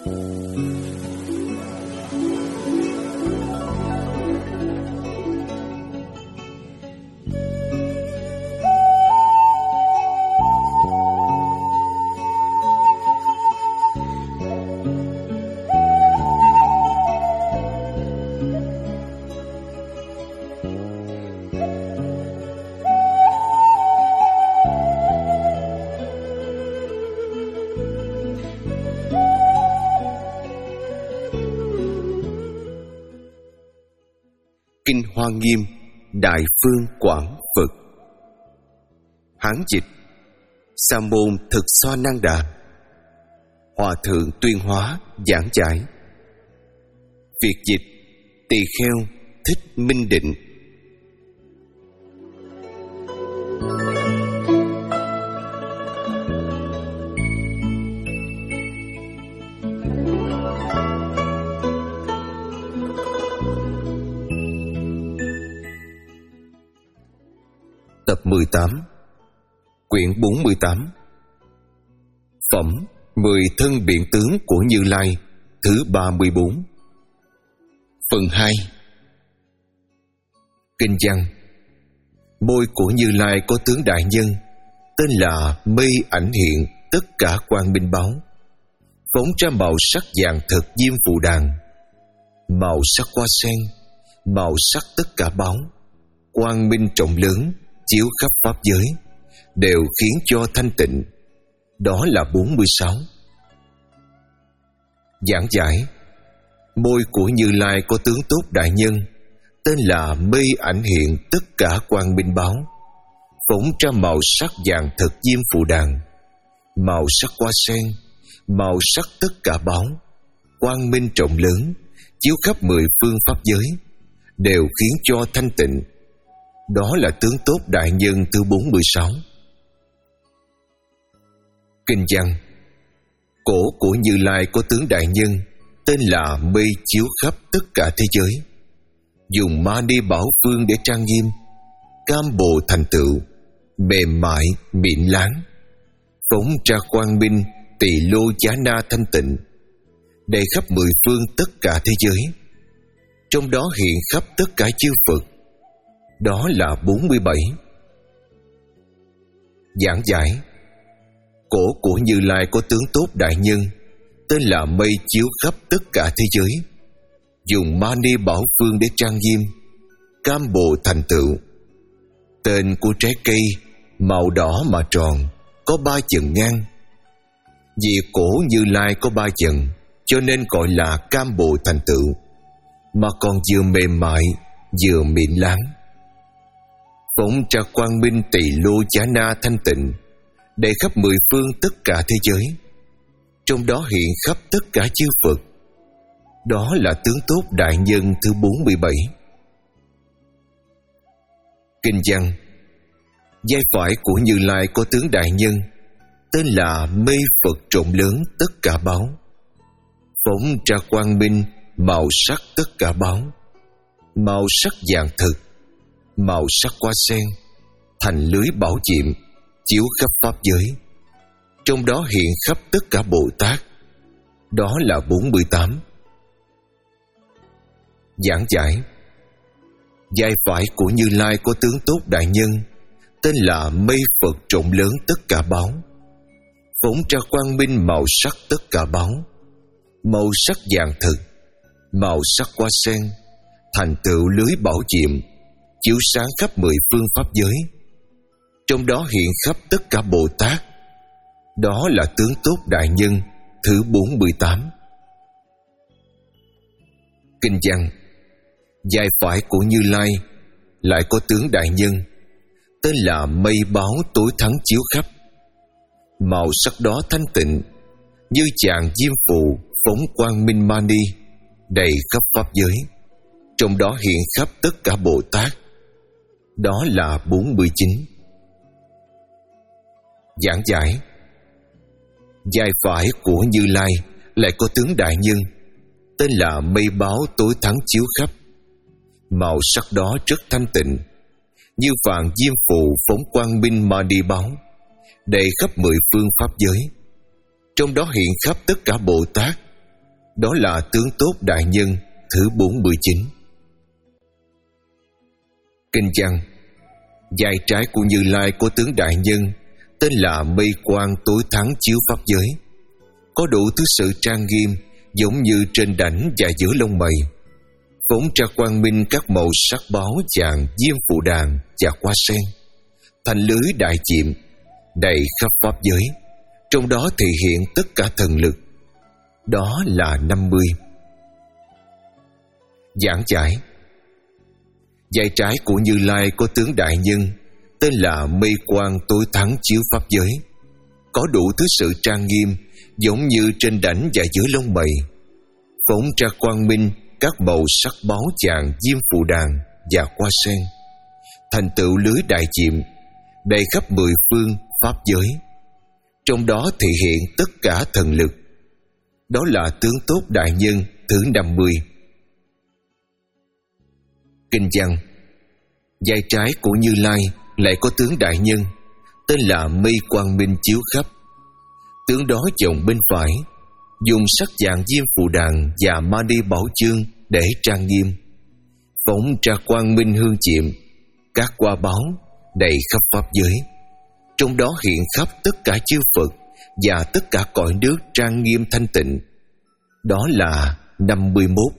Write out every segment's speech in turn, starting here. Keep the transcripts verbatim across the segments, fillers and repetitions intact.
Kinh Hoa Nghiêm Đại Phương Quảng Phật. Hán dịch Sa môn Thực So Năng Đà. Hòa thượng Tuyên Hóa giảng giải. Việt dịch Tỳ Kheo Thích Minh Định. Tập mười tám, quyển bốn mươi tám. Phẩm Mười Thân Biện Tướng của Như Lai, thứ ba mươi bốn. Phần hai. Kinh văn. Môi của Như Lai có tướng đại nhân, tên là mây ảnh hiện tất cả quang minh báo, phóng ra màu sắc vàng thật diêm phù đàn, màu sắc hoa sen, màu sắc tất cả báo, quang minh trọng lớn, chiếu khắp pháp giới, đều khiến cho thanh tịnh. Đó là bốn mươi sáu. Giảng giải. Môi của Như Lai có tướng tốt đại nhân, tên là mây ảnh hiện tất cả quang minh báo, phóng ra màu sắc vàng thật diêm phù đàn, màu sắc hoa sen, màu sắc tất cả báo, quang minh trọng lớn, chiếu khắp mười phương pháp giới, đều khiến cho thanh tịnh. Đó là tướng tốt đại nhân thứ bốn mươi sáu. Kinh văn. Cổ của Như Lai có tướng đại nhân, tên là mây chiếu khắp tất cả thế giới, dùng mani bảo phương để trang nghiêm, cam bồ thành tựu, mềm mại mịn láng, phóng ra quang minh tỳ lô giá na thanh tịnh, đầy khắp mười phương tất cả thế giới, trong đó hiện khắp tất cả chư Phật. Đó là bốn mươi bảy. Giảng giải. Cổ của Như Lai có tướng tốt đại nhân, tên là mây chiếu khắp tất cả thế giới, dùng mani bảo phương để trang nghiêm, cam bồ thành tựu. Tên của trái cây màu đỏ mà tròn, có ba chừng ngang. Vì cổ Như Lai có ba chừng, cho nên gọi là cam bồ thành tựu, mà còn vừa mềm mại vừa mịn láng, phóng ra quang minh tỳ lô giá na thanh tịnh, đầy khắp mười phương tất cả thế giới, trong đó hiện khắp tất cả chư Phật. Đó là tướng tốt đại nhân thứ bốn mươi bảy. Kinh văn. Vai phải của Như Lai có tướng đại nhân, tên là mây Phật rộng lớn tất cả báo, phóng ra quang minh màu sắc tất cả báo, màu sắc vàng thực, màu sắc hoa sen, thành lưới bảo diệm, chiếu khắp pháp giới, trong đó hiện khắp tất cả Bồ Tát. Đó là bốn mươi tám. Giảng giải. Vai phải của Như Lai có tướng tốt đại nhân, tên là mây Phật rộng lớn tất cả báo, phóng ra quang minh màu sắc tất cả báo, màu sắc vàng thực, màu sắc hoa sen, thành tựu lưới bảo diệm, chiếu sáng khắp mười phương pháp giới, trong đó hiện khắp tất cả Bồ Tát. Đó là tướng tốt đại nhân thứ bốn mươi tám. Kinh văn. Vai phải của Như Lai lại có tướng đại nhân, tên là mây báo tối thắng chiếu khắp, màu sắc đó thanh tịnh, như chàng diêm phù phóng quang minh mani, đầy khắp pháp giới, trong đó hiện khắp tất cả Bồ Tát. Đó là bốn mươi chín. Giảng giải. Vai phải của Như Lai lại có tướng đại nhân, tên là mây báo tối thắng chiếu khắp, màu sắc đó rất thanh tịnh, như vàng diêm phù phóng quang minh mà đi báo, đầy khắp mười phương pháp giới, trong đó hiện khắp tất cả Bồ Tát. đó là tướng tốt đại nhân thứ bốn mươi chín. Kinh văn: vai trái của Như Lai có tướng đại nhân, tên là mây quang tối thắng chiếu pháp giới, có đủ thứ sự trang nghiêm, giống như trên đảnh và giữa lông mày, phóng ra quang minh các màu sắc báo vàng, diêm phù đàn và hoa sen, thành lưới đại chiệm đầy khắp pháp giới, trong đó thể hiện tất cả thần lực. Đó là năm mươi. Giảng giải: vai trái của Như Lai có tướng đại nhân, tên là mây quang tối thắng chiếu pháp giới, có đủ thứ sự trang nghiêm, giống như trên đảnh và giữa lông mày, phóng ra quang minh các màu sắc báo vàng, diêm phù đàn và hoa sen, thành tựu lưới đại chiệm đầy khắp mười phương pháp giới, trong đó thể hiện tất cả thần lực. Đó là tướng tốt đại nhân thứ năm mươi. Kinh văn: vai trái của Như Lai lại có tướng đại nhân, tên là mây quang minh chiếu khắp, tướng đó chồng bên phải, dùng sắc vàng diêm phù đàn và mani bảo chương để trang nghiêm, phóng ra quang minh hương chiệm các hoa báo đầy khắp pháp giới, trong đó hiện khắp tất cả chư Phật và tất cả cõi nước trang nghiêm thanh tịnh. Đó là năm mươi mốt.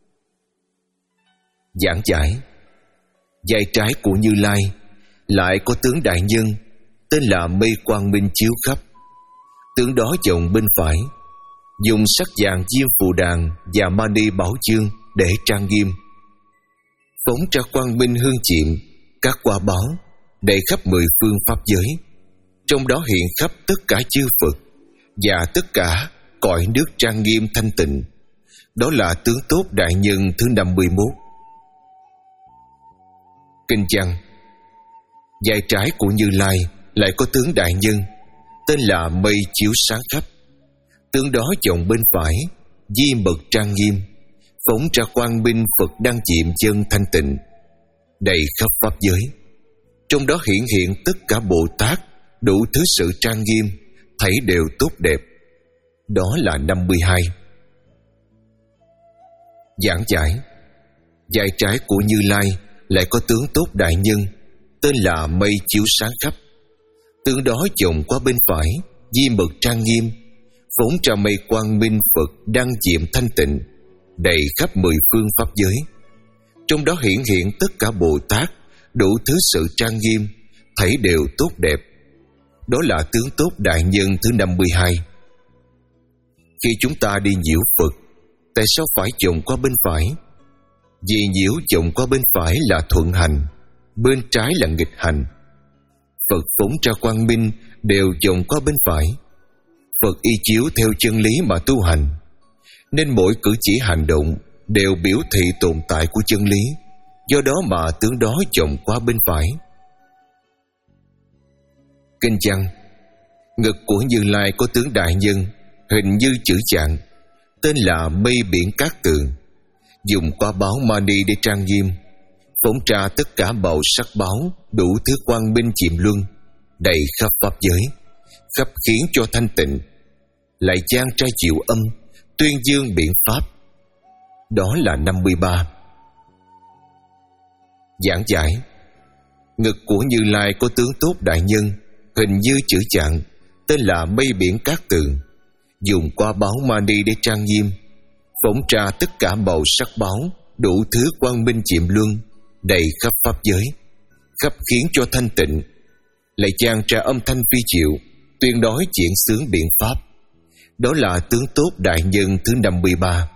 Giảng giải: vai trái của Như Lai lại có tướng đại nhân, tên là mây quang minh chiếu khắp, tướng đó chồng bên phải, dùng sắc vàng diêm phù đàn và mani bảo chương để trang nghiêm, phóng ra quang minh hương chiệm các quả báo đầy khắp mười phương pháp giới, trong đó hiện khắp tất cả chư Phật và tất cả cõi nước trang nghiêm thanh tịnh. Đó là tướng tốt đại nhân thứ năm mươi mốt. Kinh văn: vai trái của Như Lai lại có tướng đại nhân, tên là mây chiếu sáng khắp, tướng đó chồng bên phải, di mật trang nghiêm, phóng ra quang minh Phật đang chiệm chân thanh tịnh đầy khắp pháp giới, trong đó hiện hiện tất cả Bồ Tát đủ thứ sự trang nghiêm, thấy đều tốt đẹp. Đó là năm mươi hai. Giảng giải: vai trái của Như Lai lại có tướng tốt đại nhân, tên là mây chiếu sáng khắp, tướng đó chồng qua bên phải, di mật trang nghiêm, phóng ra mây quang minh Phật đang diệm thanh tịnh đầy khắp mười phương pháp giới, trong đó hiện hiện tất cả Bồ Tát đủ thứ sự trang nghiêm, thấy đều tốt đẹp. Đó là tướng tốt đại nhân thứ năm mươi hai. Khi chúng ta đi nhiễu Phật, tại sao phải chồng qua bên phải? Vì nhiễu chồng qua bên phải là thuận hành, bên trái là nghịch hành. Phật phóng ra quang minh đều chồng qua bên phải. Phật y chiếu theo chân lý mà tu hành, nên mỗi cử chỉ hành động đều biểu thị tồn tại của chân lý, do đó mà tướng đó chồng qua bên phải. Kinh văn: ngực của Như Lai có tướng đại nhân, hình như chữ chạng, tên là mây biển cát tường, dùng quả báo mani để trang nghiêm, phóng ra tất cả màu sắc báo đủ thứ quang minh chiệm luân đầy khắp pháp giới, khắp khiến cho thanh tịnh, lại trang trai chịu âm, tuyên dương biện pháp. Đó là năm mươi ba. Giảng giải: ngực của Như Lai có tướng tốt đại nhân, hình như chữ chạng, tên là mây biển cát tường, dùng qua báo mani để trang nghiêm, phóng ra tất cả màu sắc báo đủ thứ quang minh chiệm luân đầy khắp pháp giới, khắp khiến cho thanh tịnh, lại trang ra âm thanh phi diệu, tuyên nói diễn xướng biện pháp. Đó là tướng tốt đại nhân thứ năm mươi ba.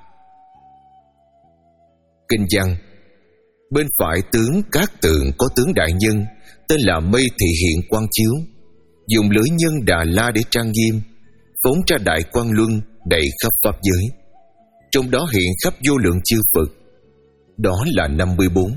Kinh văn: bên phải tướng cát tường có tướng đại nhân, tên là mây thị hiện quang chiếu, dùng lưỡi nhân Đà La để trang nghiêm, phóng ra đại quang luân đầy khắp pháp giới, trong đó hiện khắp vô lượng chư Phật. Đó là năm mươi bốn.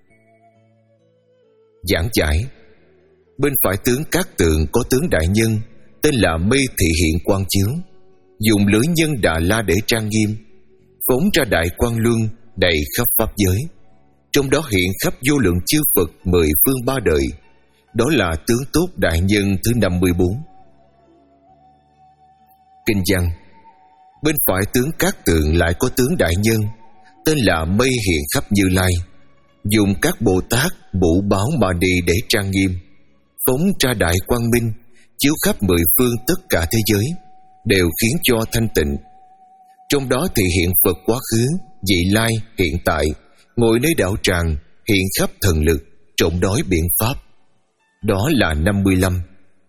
Giảng giải: bên phải tướng cát tường có tướng đại nhân, tên là mây thị hiện quang chiếu, dùng lưỡi nhân Đà La để trang nghiêm, phóng ra đại quang luân đầy khắp pháp giới, trong đó hiện khắp vô lượng chư Phật mười phương ba đời. Đó là tướng tốt đại nhân thứ năm mươi bốn. Kinh văn: Bên phải tướng Cát Tường lại có tướng đại nhân tên là Mây Hiện Khắp Như Lai, dùng các Bồ Tát bụ báo mà đi để trang nghiêm, phóng ra đại quang minh, chiếu khắp mười phương tất cả thế giới, đều khiến cho thanh tịnh. Trong đó thì hiện Phật quá khứ, vị lai, hiện tại, ngồi nơi đạo tràng, hiện khắp thần lực, trộn đói biện pháp. Đó là năm mươi lăm.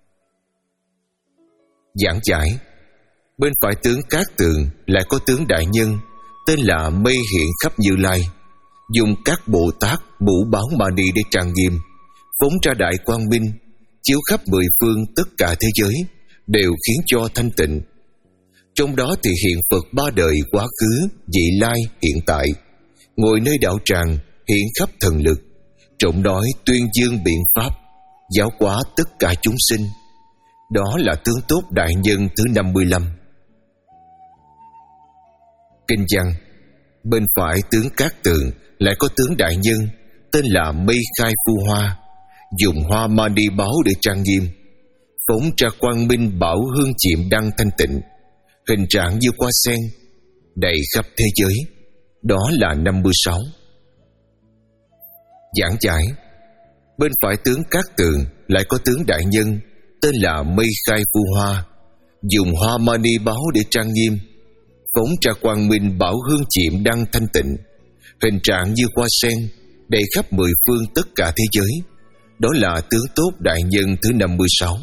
Giảng giải. Bên phải tướng Cát Tường lại có tướng đại nhân tên là Mây Hiện Khắp Như Lai, dùng các Bồ Tát bụ báo mà đi để trang nghiêm, phóng ra đại quang minh, chiếu khắp mười phương tất cả thế giới, đều khiến cho thanh tịnh. Trong đó thì hiện Phật ba đời quá khứ, vị lai, hiện tại, ngồi nơi đạo tràng, hiện khắp thần lực, trộn đói tuyên dương biện pháp, giáo hóa tất cả chúng sinh. Đó là tướng tốt đại nhân thứ năm mươi lăm. Kinh văn. Bên phải tướng Cát Tường lại có tướng đại nhân tên là Mây Khai Phu Hoa, dùng hoa mani báo để trang nghiêm, phóng ra quang minh bảo hương chiệm đăng thanh tịnh, hình trạng như hoa sen, đầy khắp thế giới. Đó là năm mươi sáu. Giảng giải. Bên phải tướng Cát Tường lại có tướng đại nhân tên là Mây Khai Phu Hoa, dùng hoa mani báo để trang nghiêm, phóng ra quang minh bảo hương chiệm đăng thanh tịnh, hình trạng như hoa sen, đầy khắp mười phương tất cả thế giới. Đó là tướng tốt đại nhân thứ năm mươi sáu.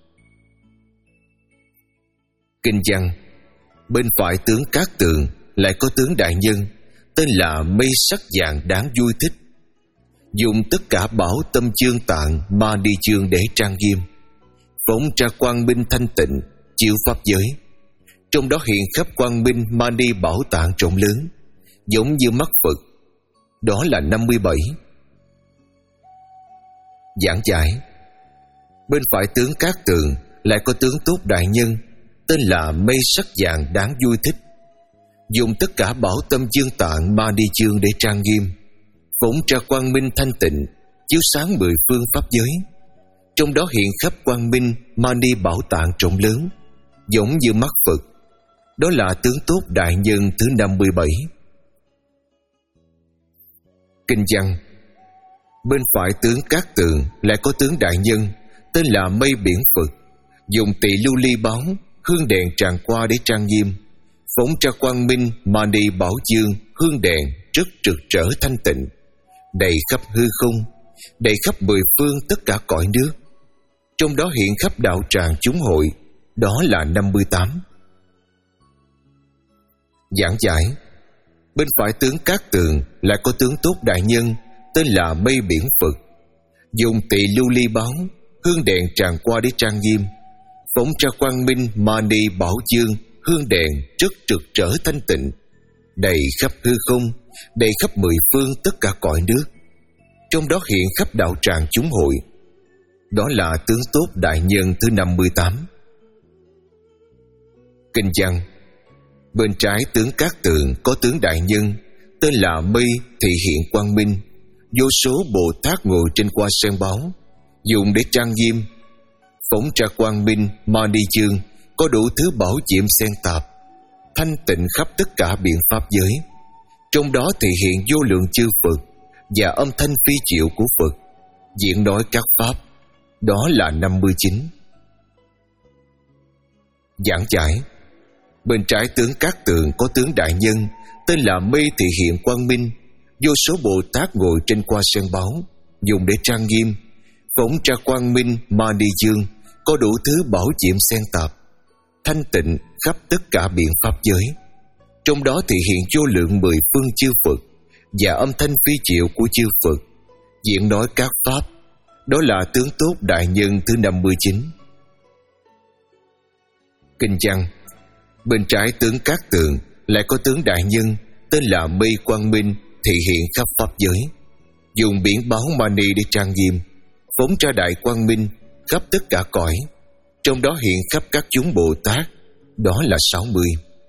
Kinh văn. Bên phải tướng Cát Tường lại có tướng đại nhân tên là Mây Sắc Vàng đáng vui thích, dùng tất cả bảo tâm chương tạng ma đi chương để trang nghiêm, phóng ra quang minh thanh tịnh, chiếu pháp giới. Trong đó hiện khắp quang minh ma đi bảo tạng rộng lớn, giống như mắt Phật. Đó là năm mươi bảy. Giảng giải. Bên phải tướng Cát Tường lại có tướng tốt đại nhân tên là Mây Sắc Vàng đáng vui thích, dùng tất cả bảo tâm chương tạng ma đi chương để trang nghiêm, phóng ra quang minh thanh tịnh, chiếu sáng mười phương pháp giới. Trong đó hiện khắp quang minh ma đi bảo tạng rộng lớn, giống như mắt Phật. Đó là tướng tốt đại nhân thứ năm mươi bảy. Kinh văn. Bên phải tướng Cát Tường lại có tướng đại nhân tên là Mây Biển Phật, dùng tỳ lưu ly báo, hương đèn tràn qua để trang nghiêm, phóng ra quang minh mà đi bảo dương, hương đèn rất rực rỡ thanh tịnh, đầy khắp hư không, đầy khắp mười phương tất cả cõi nước. Trong đó hiện khắp đạo tràng chúng hội. Đó là năm mươi tám. Giảng giải. Bên phải tướng Cát Tường lại có tướng tốt đại nhân tên là Mây Biển Phật, dùng tỳ lưu ly báo, hương đèn tràn qua để trang nghiêm, phóng ra quang minh mani bảo dương, hương đèn rất rực rỡ thanh tịnh, đầy khắp hư không, đầy khắp mười phương tất cả cõi nước. Trong đó hiện khắp đạo tràng chúng hội. Đó là tướng tốt đại nhân thứ năm mươi tám. Kinh văn. Bên trái tướng Cát Tường có tướng đại nhân tên là Mây Thị Hiện Quang Minh, vô số Bồ Tát ngồi trên hoa sen báo, dùng để trang nghiêm, phóng ra quang minh ma đi chương, có đủ thứ bảo diệm xen tạp, thanh tịnh khắp tất cả biện pháp giới. Trong đó thì hiện vô lượng chư Phật và âm thanh phi triệu của Phật, diễn nói các pháp. Đó là năm mươi chín. Giảng giải. Bên trái tướng Cát Tường có tướng đại nhân tên là Mây Thị Hiện Quang Minh, vô số Bồ Tát ngồi trên hoa sen báo, dùng để trang nghiêm, phóng ra quang minh ma đi dương, có đủ thứ bảo diệm xen tạp, thanh tịnh khắp tất cả biện pháp giới. Trong đó thì hiện vô lượng mười phương chư Phật và âm thanh phi triệu của chư Phật, diễn nói các pháp. Đó là tướng tốt đại nhân thứ năm mươi chín. Kinh văn. Bên trái tướng Cát Tường lại có tướng đại nhân tên là Mây Quang Minh, thị hiện khắp pháp giới, dùng biển báo mani để trang nghiêm, phóng ra đại quang minh khắp tất cả cõi. Trong đó hiện khắp các chúng Bồ Tát. Đó là sáu mươi.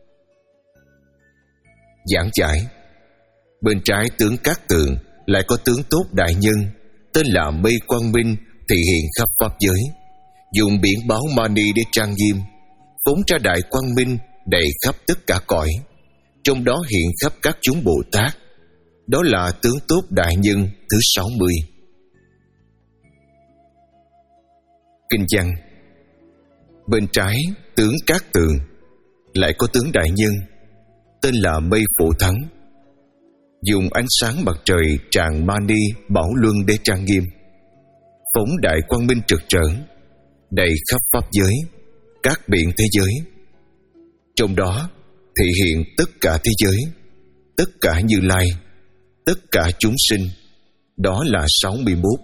Giảng giải. Bên trái tướng Cát Tường lại có tướng tốt đại nhân tên là Mây Quang Minh, thị hiện khắp pháp giới, dùng biển báo mani để trang nghiêm, phóng ra đại quang minh đầy khắp tất cả cõi, trong đó hiện khắp các chúng Bồ Tát. Đó là tướng tốt đại nhân thứ sáu mươi. Kinh văn: bên trái tướng Cát Tường lại có tướng đại nhân tên là Mây Phổ Thắng, dùng ánh sáng mặt trời tràng mani bảo luân để trang nghiêm, phóng đại quang minh trực trở, đầy khắp pháp giới, các biển thế giới. Trong đó thị hiện tất cả thế giới, tất cả Như Lai, tất cả chúng sinh. Đó là sáu mươi mốt.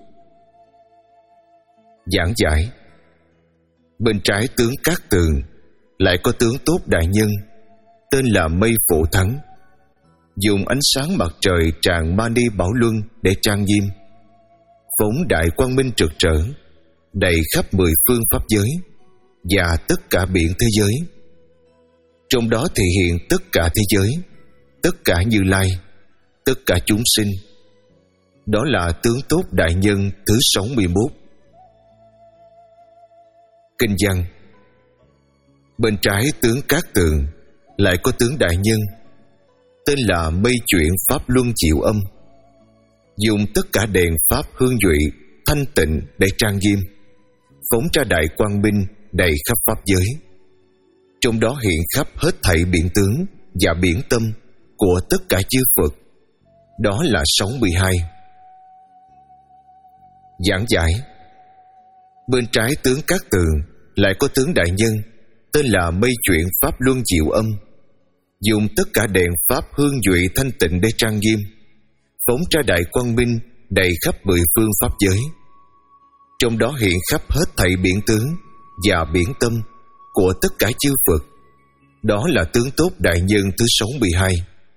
Giảng giải: bên trái tướng Cát Tường lại có tướng tốt đại nhân tên là Mây Phổ Thắng, dùng ánh sáng mặt trời tràng mani bảo luân để trang nghiêm, phóng đại quang minh trực trở, đầy khắp mười phương pháp giới và tất cả biển thế giới. Trong đó thể hiện tất cả thế giới, tất cả Như Lai, tất cả chúng sinh. Đó là tướng tốt đại nhân thứ sáu mươi mốt. Kinh văn: bên trái tướng Cát Tường lại có tướng đại nhân tên là Mây Chuyển pháp luân diệu âm, dùng tất cả đèn pháp hương duệ thanh tịnh để trang nghiêm, phóng ra đại quang minh đầy khắp pháp giới. Trong đó hiện khắp hết thảy biển tướng và biển tâm của tất cả chư Phật. Đó là sáu mươi hai. Giảng giải: bên trái tướng Cát Tường lại có tướng đại nhân tên là Mây Chuyển pháp luân diệu âm, dùng tất cả đèn pháp hương duệ thanh tịnh để trang nghiêm, phóng ra đại quang minh đầy khắp mười phương pháp giới. Trong đó hiện khắp hết thảy biển tướng và biển tâm của tất cả chư Phật. Đó là tướng tốt đại nhân thứ sáu mươi hai.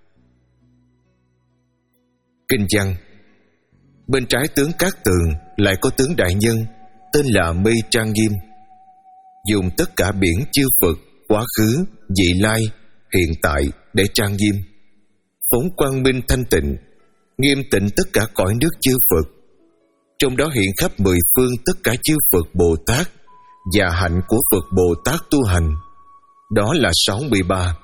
Kinh văn: bên trái tướng Cát Tường lại có tướng đại nhân tên là Mây Trang Nghiêm, dùng tất cả biển chư Phật quá khứ, vị lai, hiện tại để trang nghiêm, phóng quang minh thanh tịnh, nghiêm tịnh tất cả cõi nước chư Phật. Trong đó hiện khắp mười phương tất cả chư Phật Bồ Tát và hạnh của Phật Bồ Tát tu hành. Đó là sáu mươi ba.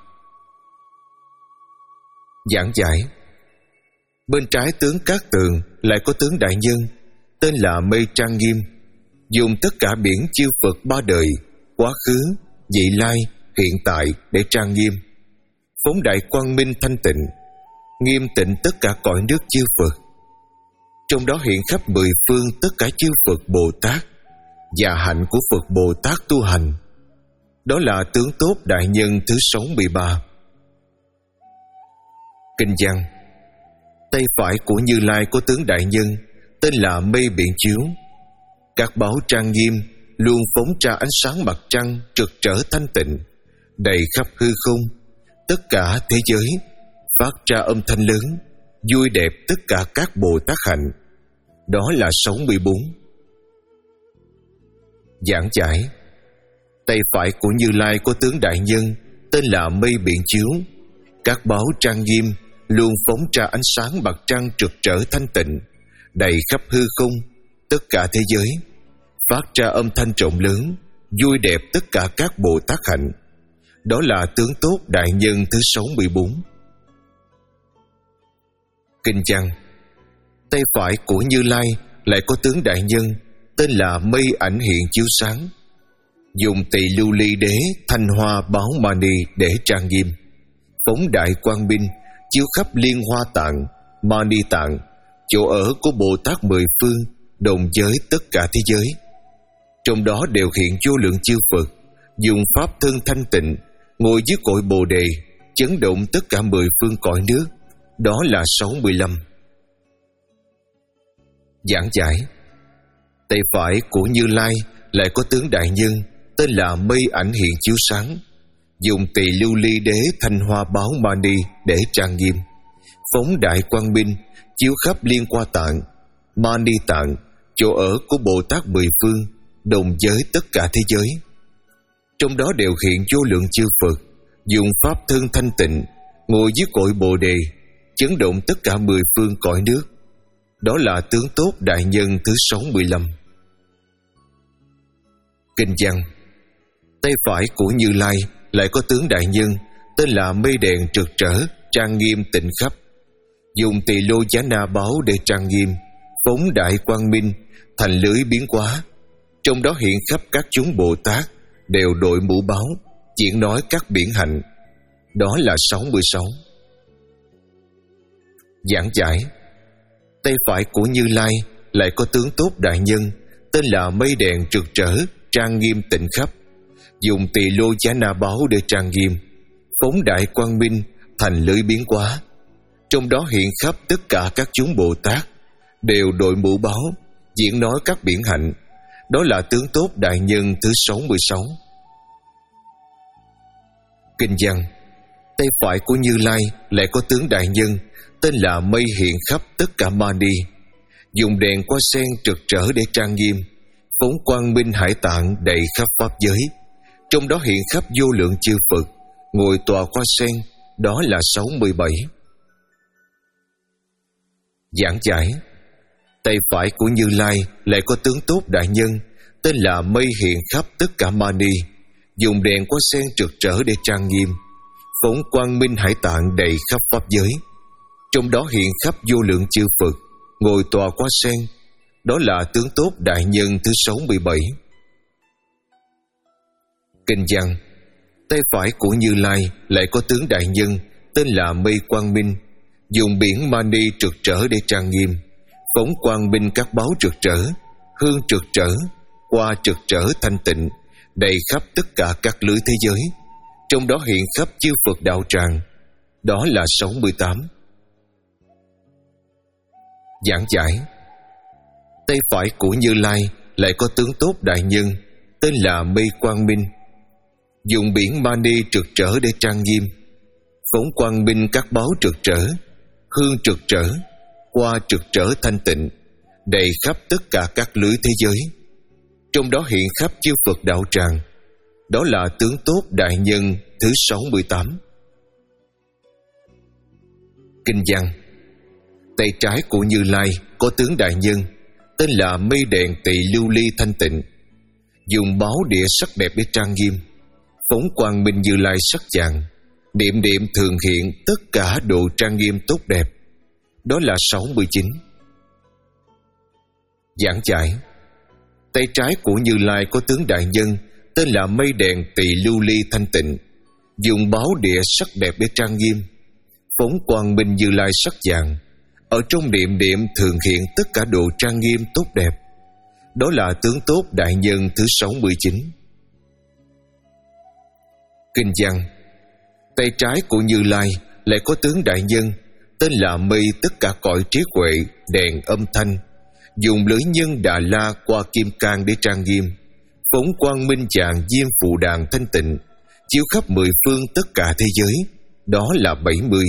Giảng giải: bên trái tướng Cát Tường lại có tướng đại nhân tên là Mây Trang Nghiêm, dùng tất cả biển chư Phật ba đời, quá khứ, vị lai, hiện tại để trang nghiêm, phóng đại quang minh thanh tịnh, nghiêm tịnh tất cả cõi nước chư Phật. Trong đó hiện khắp mười phương tất cả chư Phật Bồ Tát và hạnh của Phật Bồ Tát tu hành. Đó là tướng tốt đại nhân thứ sáu mươi ba. Kinh văn: tay phải của Như Lai có tướng đại nhân tên là Mây Biển Chiếu, các báo trang nghiêm luôn phóng ra ánh sáng mặt trăng trực trở thanh tịnh, đầy khắp hư không, tất cả thế giới, phát ra âm thanh lớn, vui đẹp tất cả các Bồ Tát hạnh. Đó là sáu mươi bốn. Giảng giải: tay phải của Như Lai có tướng đại nhân tên là Mây Biển Chiếu, các báo trang nghiêm luôn phóng ra ánh sáng mặt trăng trực trở thanh tịnh, đầy khắp hư không, tất cả thế giới, phát ra âm thanh rộng lớn, vui đẹp tất cả các Bồ Tát hạnh. Đó là tướng tốt đại nhân thứ sáu mươi bốn. Kinh văn: tay phải của Như Lai lại có tướng đại nhân tên là Mây Ảnh Hiện Chiếu Sáng, dùng tỳ lưu ly đế thanh hoa báo mani để trang nghiêm, phóng đại quang minh chiếu khắp liên hoa tạng, mani tạng, chỗ ở của Bồ Tát mười phương, đồng giới tất cả thế giới. Trong đó đều hiện vô lượng chư Phật, dùng pháp thân thanh tịnh, ngồi dưới cội Bồ Đề, chấn động tất cả mười phương cõi nước. Đó là sáu mươi lăm. Giảng giải: tay phải của Như Lai lại có tướng đại nhân tên là Mây Ảnh Hiện Chiếu Sáng, dùng tỳ lưu ly đế thanh hoa báo mani để trang nghiêm, phóng đại quang minh chiếu khắp liên hoa tạng, mani tạng, chỗ ở của Bồ Tát mười phương, đồng giới tất cả thế giới. Trong đó đều hiện vô lượng chư Phật, dùng pháp thân thanh tịnh, ngồi dưới cội Bồ Đề, chấn động tất cả mười phương cõi nước. Đó là tướng tốt đại nhân thứ sáu mươi lăm. Kinh văn: tay phải của Như Lai lại có tướng đại nhân tên là mây đèn trực trở, trang nghiêm tịnh khắp. Dùng tỳ lô giá na báo để trang nghiêm, phóng đại quang minh, thành lưới biến hóa. Trong đó hiện khắp các chúng Bồ Tát đều đội mũ báo, diễn nói các biển hạnh. Đó là sáu mươi sáu. Giảng giải. Tay phải của Như Lai lại có tướng tốt đại nhân tên là mây đèn trực trở, trang nghiêm tịnh khắp. Dùng tỳ lô giá na báo để trang nghiêm, phóng đại quang minh, thành lưới biến hóa. Trong đó hiện khắp tất cả các chúng Bồ Tát đều đội mũ báo, diễn nói các biển hạnh. Đó là tướng tốt đại nhân thứ sáu mươi sáu. Kinh văn. Tay phải của Như Lai lại có tướng đại nhân tên là mây hiện khắp tất cả mani. Dùng đèn hoa sen trực trở để trang nghiêm, phóng quang minh hải tạng đầy khắp pháp giới. Trong đó hiện khắp vô lượng chư Phật ngồi tòa hoa sen. Đó là sáu mươi bảy. Giảng giải. Tay phải của Như Lai lại có tướng tốt đại nhân tên là mây hiện khắp tất cả mani. Dùng đèn hoa sen trực trở để trang nghiêm, phóng quang minh hải tạng đầy khắp pháp giới. Trong đó hiện khắp vô lượng chư Phật ngồi tòa hoa sen. Đó là tướng tốt đại nhân thứ sáu mươi bảy. Kinh văn. Tay phải của Như Lai lại có tướng đại nhân tên là mây quang minh. Dùng biển mani trực trở để trang nghiêm, phóng quang minh các báo trực trở, hương trực trở, hoa trực trở thanh tịnh, đầy khắp tất cả các lưới thế giới. Trong đó hiện khắp chư Phật đạo tràng. Đó là sáu mươi tám. Giảng giải. Tay phải của Như Lai lại có tướng tốt đại nhân tên là mây quang minh. Dùng biển mani trực trở để trang nghiêm, phóng quang minh các báo trực trở, hương trực trở, hoa trực trở thanh tịnh, đầy khắp tất cả các lưới thế giới. Trong đó hiện khắp chư Phật đạo tràng. Đó là tướng tốt đại nhân thứ sáu mươi tám. Kinh văn. Tay trái của Như Lai có tướng đại nhân tên là mây đèn tỳ lưu ly thanh tịnh. Dùng báo địa sắc đẹp để trang nghiêm, phóng quang minh Như Lai sắc vàng, niệm niệm thường hiện tất cả độ trang nghiêm tốt đẹp. Đó là sáu mươi chín. Giảng giải. Tay trái của Như Lai có tướng đại nhân tên là mây đèn tỳ lưu ly thanh tịnh. Dùng báo địa sắc đẹp để trang nghiêm, phóng quang minh Như Lai sắc vàng, ở trong niệm niệm thường hiện tất cả độ trang nghiêm tốt đẹp. Đó là tướng tốt đại nhân thứ sáu mươi chín. Kinh văn. Tay trái của Như Lai lại có tướng đại nhân tên là mây tất cả cõi trí huệ, đèn âm thanh. Dùng lưỡi nhân Đà La qua kim cang để trang nghiêm, phóng quang minh vàng diêm phù đàn thanh tịnh, chiếu khắp mười phương tất cả thế giới. Đó là bảy mươi.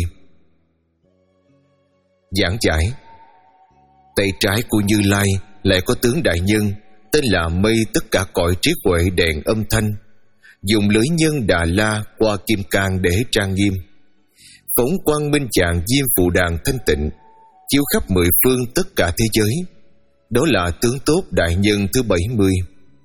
Giảng giải. Tay trái của Như Lai lại có tướng đại nhân tên là mây tất cả cõi trí huệ, đèn âm thanh. Dùng lưỡi nhân Đà La qua kim cang để trang nghiêm, phóng quang minh vàng diêm phù đàn thanh tịnh, chiếu khắp mười phương tất cả thế giới. Đó là tướng tốt đại nhân thứ bảy mươi.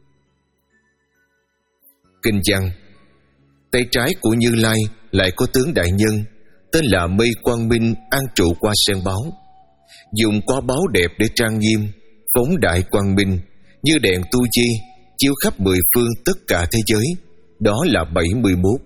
Kinh văn. Tay trái của Như Lai lại có tướng đại nhân tên là mây quang minh an trụ qua sen báo. Dùng qua báo đẹp để trang nghiêm, phóng đại quang minh như đèn tu chi, chiếu khắp mười phương tất cả thế giới. Đó là bảy mươi mốt.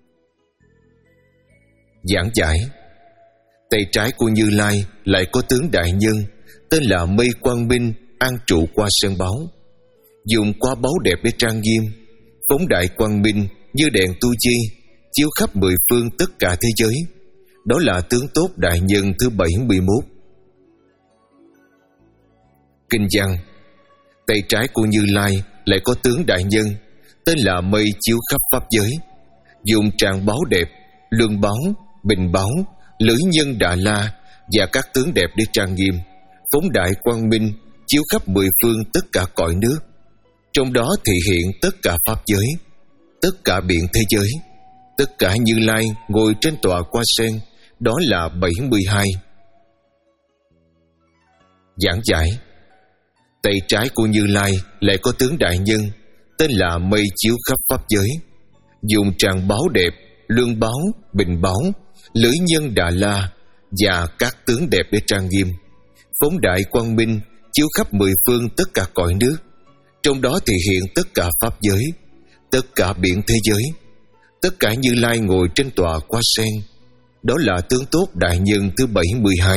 Giảng giải. Tay trái của Như Lai lại có tướng đại nhân tên là mây quang minh an trụ qua sen báo. Dùng qua báo đẹp để trang nghiêm, phóng đại quang minh như đèn tu chi, chiếu khắp mười phương tất cả thế giới. Đó là tướng tốt đại nhân thứ bảy mươi mốt. Kinh văn. Tay trái của Như Lai lại có tướng đại nhân tên là mây chiếu khắp pháp giới. Dùng tràng báo đẹp, luân báo, bình báo, lưỡi nhân Đà La và các tướng đẹp để trang nghiêm, phóng đại quang minh chiếu khắp mười phương tất cả cõi nước. Trong đó thị hiện tất cả pháp giới, tất cả biển thế giới, tất cả Như Lai ngồi trên tòa hoa sen. Đó là bảy mươi hai. Giảng giải. Tay trái của Như Lai lại có tướng đại nhân tên là mây chiếu khắp pháp giới. dùng tràng báo đẹp, lương báo, bình báo, lưỡi nhân Đà La và các tướng đẹp để trang nghiêm, phóng đại quang minh chiếu khắp mười phương tất cả cõi nước. Trong đó thì hiện tất cả pháp giới, tất cả biển thế giới, tất cả Như Lai ngồi trên tòa hoa sen. Đó là tướng tốt đại nhân thứ bảy mươi hai.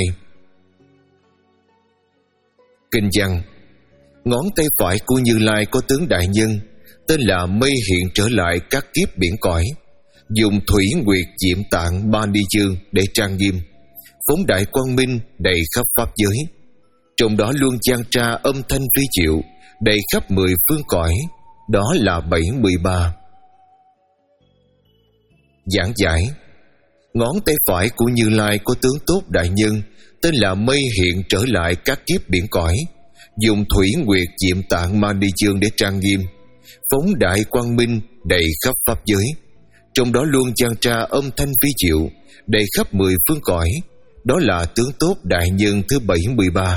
Kinh văn: ngón tay phải của Như Lai có tướng đại nhân, tên là mây hiện trở lại các kiếp biển cõi, dùng thủy nguyệt diệm tạng Mani chương để trang nghiêm, phóng đại quang minh đầy khắp pháp giới. Trong đó luôn chan tra âm thanh tuy diệu đầy khắp mười phương cõi. Đó là bảy mươi ba. Giảng giải: ngón tay phải của Như Lai có tướng tốt đại nhân, tên là mây hiện trở lại các kiếp biển cõi, dùng thủy nguyệt diệm tạng Mani chương để trang nghiêm, phóng đại quang minh đầy khắp pháp giới. Trong đó luôn chan tra âm thanh vi diệu đầy khắp mười phương cõi. Đó là tướng tốt đại nhân thứ bảy mươi ba.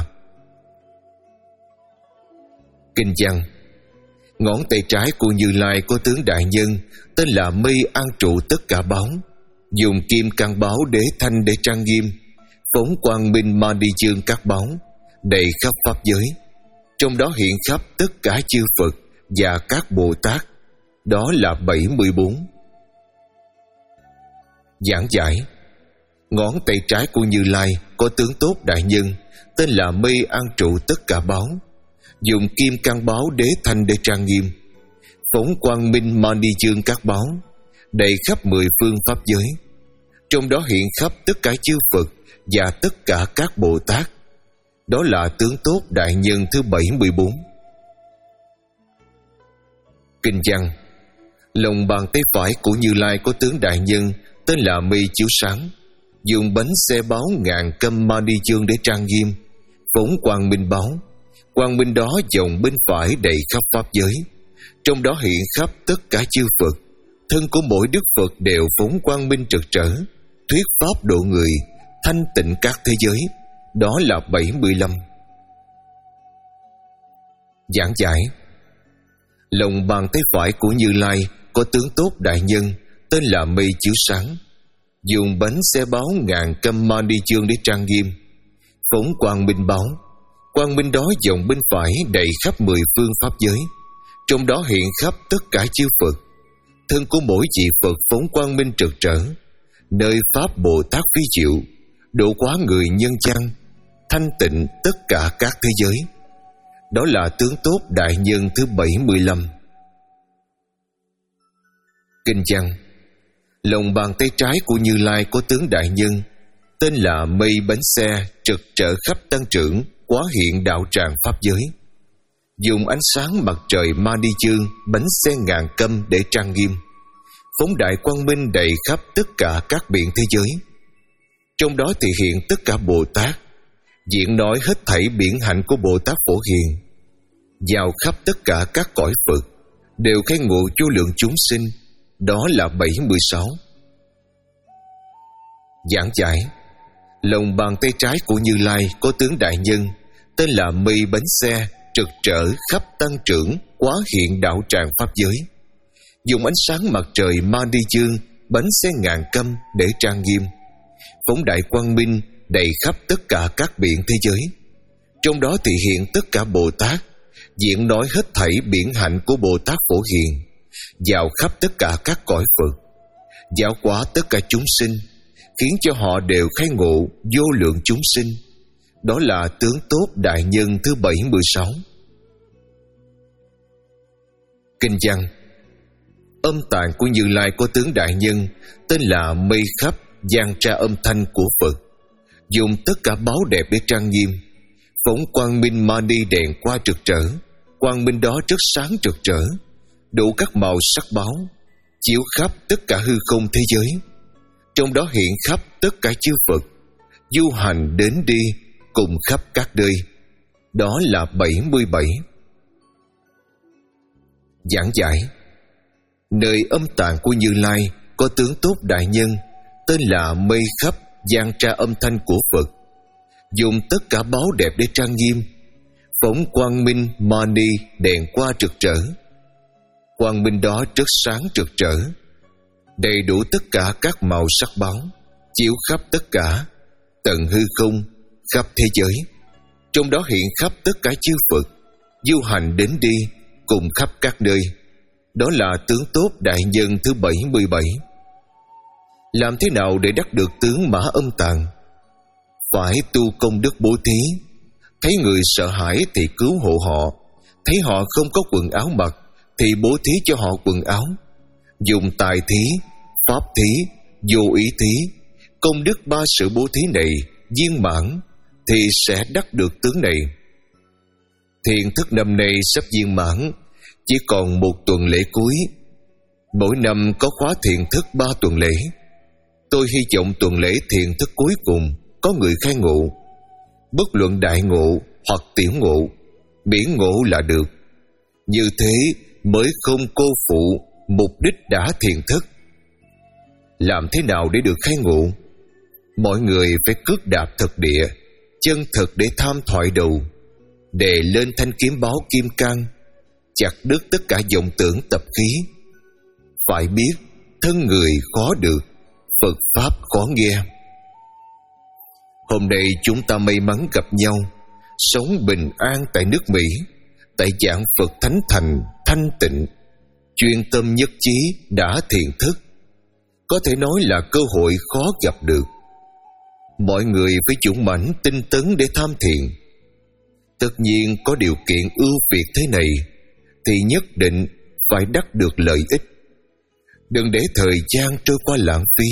Kinh văn: ngón tay trái của Như Lai có tướng đại nhân, tên là mây an trụ tất cả báo, dùng kim cang báo đế thanh để trang nghiêm, phóng quang minh Mani chương các báo đầy khắp pháp giới. Trong đó hiện khắp tất cả chư Phật và các Bồ Tát. Đó là bảy mươi bốn. Giảng giải: ngón tay trái của Như Lai có tướng tốt đại nhân, tên là mây an trụ tất cả báo, dùng kim cang báo đế thanh để trang nghiêm, phóng quang minh Mani chương các báo đầy khắp mười phương pháp giới. Trong đó hiện khắp tất cả chư Phật và tất cả các Bồ Tát. Đó là tướng tốt đại nhân thứ bảy mươi bốn. Kinh văn: lòng bàn tay phải của Như Lai có tướng đại nhân, tên là mây chiếu sáng, dùng bánh xe báo ngàn câm Mani chương để trang nghiêm, phóng quang minh báo. Quang minh đó dòng bên phải đầy khắp pháp giới. Trong đó hiện khắp tất cả chư Phật. Thân của mỗi Đức Phật đều phóng quang minh trực trở, thuyết pháp độ người, thanh tịnh các thế giới. Đó là bảy mươi lăm. Giảng giải: lòng bàn tay phải của Như Lai có tướng tốt đại nhân, tên là mây chiếu sáng, dùng bánh xe báo ngàn câm Mani chương để trang nghiêm, phóng quang minh báo. Quang minh đó dòng bên phải đầy khắp mười phương pháp giới. Trong đó hiện khắp tất cả chư Phật. Thân của mỗi vị Phật phóng quang minh trực trở, nơi pháp Bồ Tát phi diệu, độ quá người nhân gian, thanh tịnh tất cả các thế giới. Đó là tướng tốt đại nhân thứ bảy mươi lăm. Kinh văn: lòng bàn tay trái của Như Lai có tướng đại nhân, tên là mây bánh xe trực trở khắp tăng trưởng, quá hiện đạo tràng pháp giới, dùng ánh sáng mặt trời Mani chương bánh xe ngàn câm để trang nghiêm, phóng đại quang minh đầy khắp tất cả các biển thế giới. Trong đó thì hiện tất cả Bồ Tát, diễn nói hết thảy biển hạnh của Bồ Tát Phổ Hiền, vào khắp tất cả các cõi Phật, đều khai ngộ vô lượng chúng sinh. Đó là bảy mươi sáu. Giảng giải: lòng bàn tay trái của Như Lai có tướng đại nhân, tên là mây bánh xe trực trở khắp tăng trưởng, quá hiện đạo tràng pháp giới, dùng ánh sáng mặt trời Mani chương bánh xe ngàn câm để trang nghiêm, phóng đại quang minh đầy khắp tất cả các biển thế giới. Trong đó thì hiện tất cả Bồ Tát, diễn nói hết thảy biển hạnh của Bồ Tát Phổ Hiền, vào khắp tất cả các cõi Phật, giáo hóa tất cả chúng sinh, khiến cho họ đều khai ngộ vô lượng chúng sinh. Đó là tướng tốt đại nhân thứ bảy mươi sáu. Kinh văn: âm tạng của Như Lai có tướng đại nhân, tên là mây khắp giang tra âm thanh của Phật, dùng tất cả báo đẹp để trang nghiêm, phóng quang minh Mani đèn qua trực trở. Quang minh đó rất sáng trực trở, đủ các màu sắc báo, chiếu khắp tất cả hư không thế giới. Trong đó hiện khắp tất cả chư Phật, du hành đến đi cùng khắp các nơi. Đó là bảy mươi bảy. Giảng giải: nơi âm tạng của Như Lai có tướng tốt đại nhân, tên là mây khắp giang tra âm thanh của Phật, dùng tất cả báo đẹp để trang nghiêm, phóng quang minh Mani đèn qua trực trở. Quang minh đó rất sáng trực trở, đầy đủ tất cả các màu sắc báo, chiếu khắp tất cả tận hư không, khắp thế giới. Trong đó hiện khắp tất cả chư Phật du hành đến đi cùng khắp các nơi. Đó là tướng tốt đại nhân thứ bảy mươi bảy. Làm thế nào để đắc được tướng Mã Âm Tạng? Phải tu công đức bố thí. Thấy người sợ hãi thì cứu hộ họ, thấy họ không có quần áo mặc thì bố thí cho họ quần áo. Dùng tài thí, pháp thí, vô ý thí, công đức ba sự bố thí này viên mãn thì sẽ đắc được tướng này. Thiền thức năm nay sắp viên mãn, chỉ còn một tuần lễ cuối. Mỗi năm có khóa thiền thức ba tuần lễ. Tôi hy vọng tuần lễ thiền thức cuối cùng có người khai ngộ, bất luận đại ngộ hoặc tiểu ngộ, miễn ngộ là được. Như thế mới không cô phụ mục đích đã thiền thức. Làm thế nào để được khai ngộ? Mọi người phải cước đạp thực địa, chân thực để tham thoại đầu, đề lên thanh kiếm báo kim cang, chặt đứt tất cả vọng tưởng tập khí. Phải biết thân người khó được, Phật Pháp khó nghe. Hôm nay chúng ta may mắn gặp nhau, sống bình an tại nước Mỹ, tại giảng Phật Thánh Thành thanh tịnh, chuyên tâm nhất trí đã thiền thức. Có thể nói là cơ hội khó gặp được. Mọi người phải dũng mãnh tinh tấn để tham thiền. Tất nhiên có điều kiện ưu việt thế này thì nhất định phải đắc được lợi ích. Đừng để thời gian trôi qua lãng phí.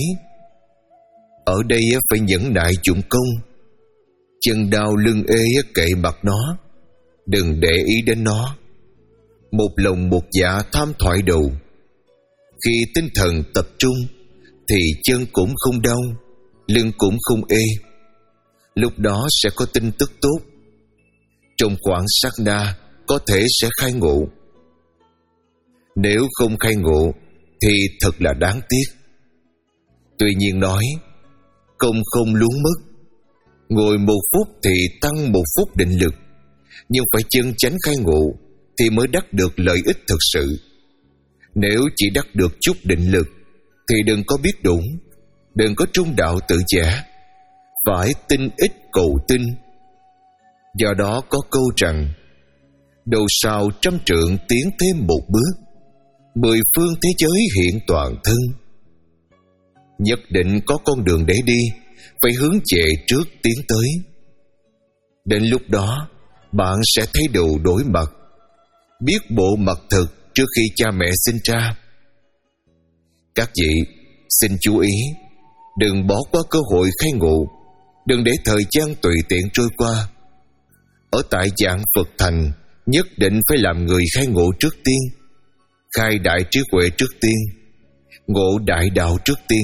Ở đây phải nhẫn nại dụng công. Chân đau lưng ê kệ mặt nó, đừng để ý đến nó. Một lòng một dạ tham thoại đầu. Khi tinh thần tập trung thì chân cũng không đau, lưng cũng không ê. Lúc đó sẽ có tin tức tốt. Trong khoảng sát na có thể sẽ khai ngộ. Nếu không khai ngộ thì thật là đáng tiếc. Tuy nhiên nói, công không luống mất. Ngồi một phút thì tăng một phút định lực, nhưng phải chân chánh khai ngộ thì mới đắc được lợi ích thực sự. Nếu chỉ đắc được chút định lực thì đừng có biết đúng, đừng có trung đạo tự giả, phải tin ít cầu tin. Do đó có câu rằng, đầu sau trăm trượng tiến thêm một bước, mười phương thế giới hiện toàn thân. Nhất định có con đường để đi, phải hướng về trước tiến tới. Đến lúc đó bạn sẽ thấy đồ đổi mặt, biết bộ mặt thực trước khi cha mẹ sinh ra. Các vị xin chú ý, đừng bỏ qua cơ hội khai ngộ, đừng để thời gian tùy tiện trôi qua. Ở tại dạng Phật thành, nhất định phải làm người khai ngộ trước tiên, khai đại trí huệ trước tiên, ngộ đại đạo trước tiên.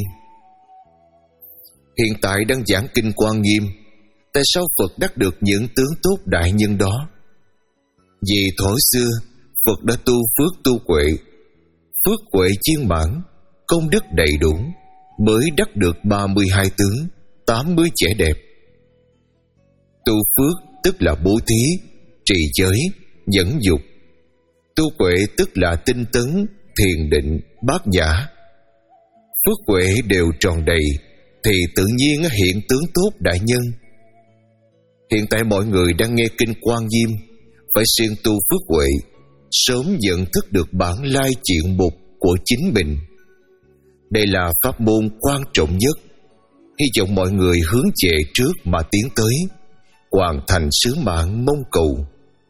Hiện tại đang giảng kinh Quan Nghiêm. Tại sao Phật đắc được những tướng tốt đại nhân đó? Vì thuở xưa Phật đã tu phước tu huệ, phước huệ viên mãn, công đức đầy đủ, mới đắc được ba mươi hai tướng, tám mươi vẻ đẹp. Tu phước tức là bố thí, trì giới, nhẫn dục. Tu huệ tức là tinh tấn, thiền định, bát nhã. Phước huệ đều tròn đầy thì tự nhiên hiện tướng tốt đại nhân. Hiện tại mọi người đang nghe kinh Quan Nghiêm, phải siêng tu phước huệ, sớm nhận thức được bản lai diện mục của chính mình. Đây là pháp môn quan trọng nhất. Hy vọng mọi người hướng về trước mà tiến tới, hoàn thành sứ mạng mong cầu.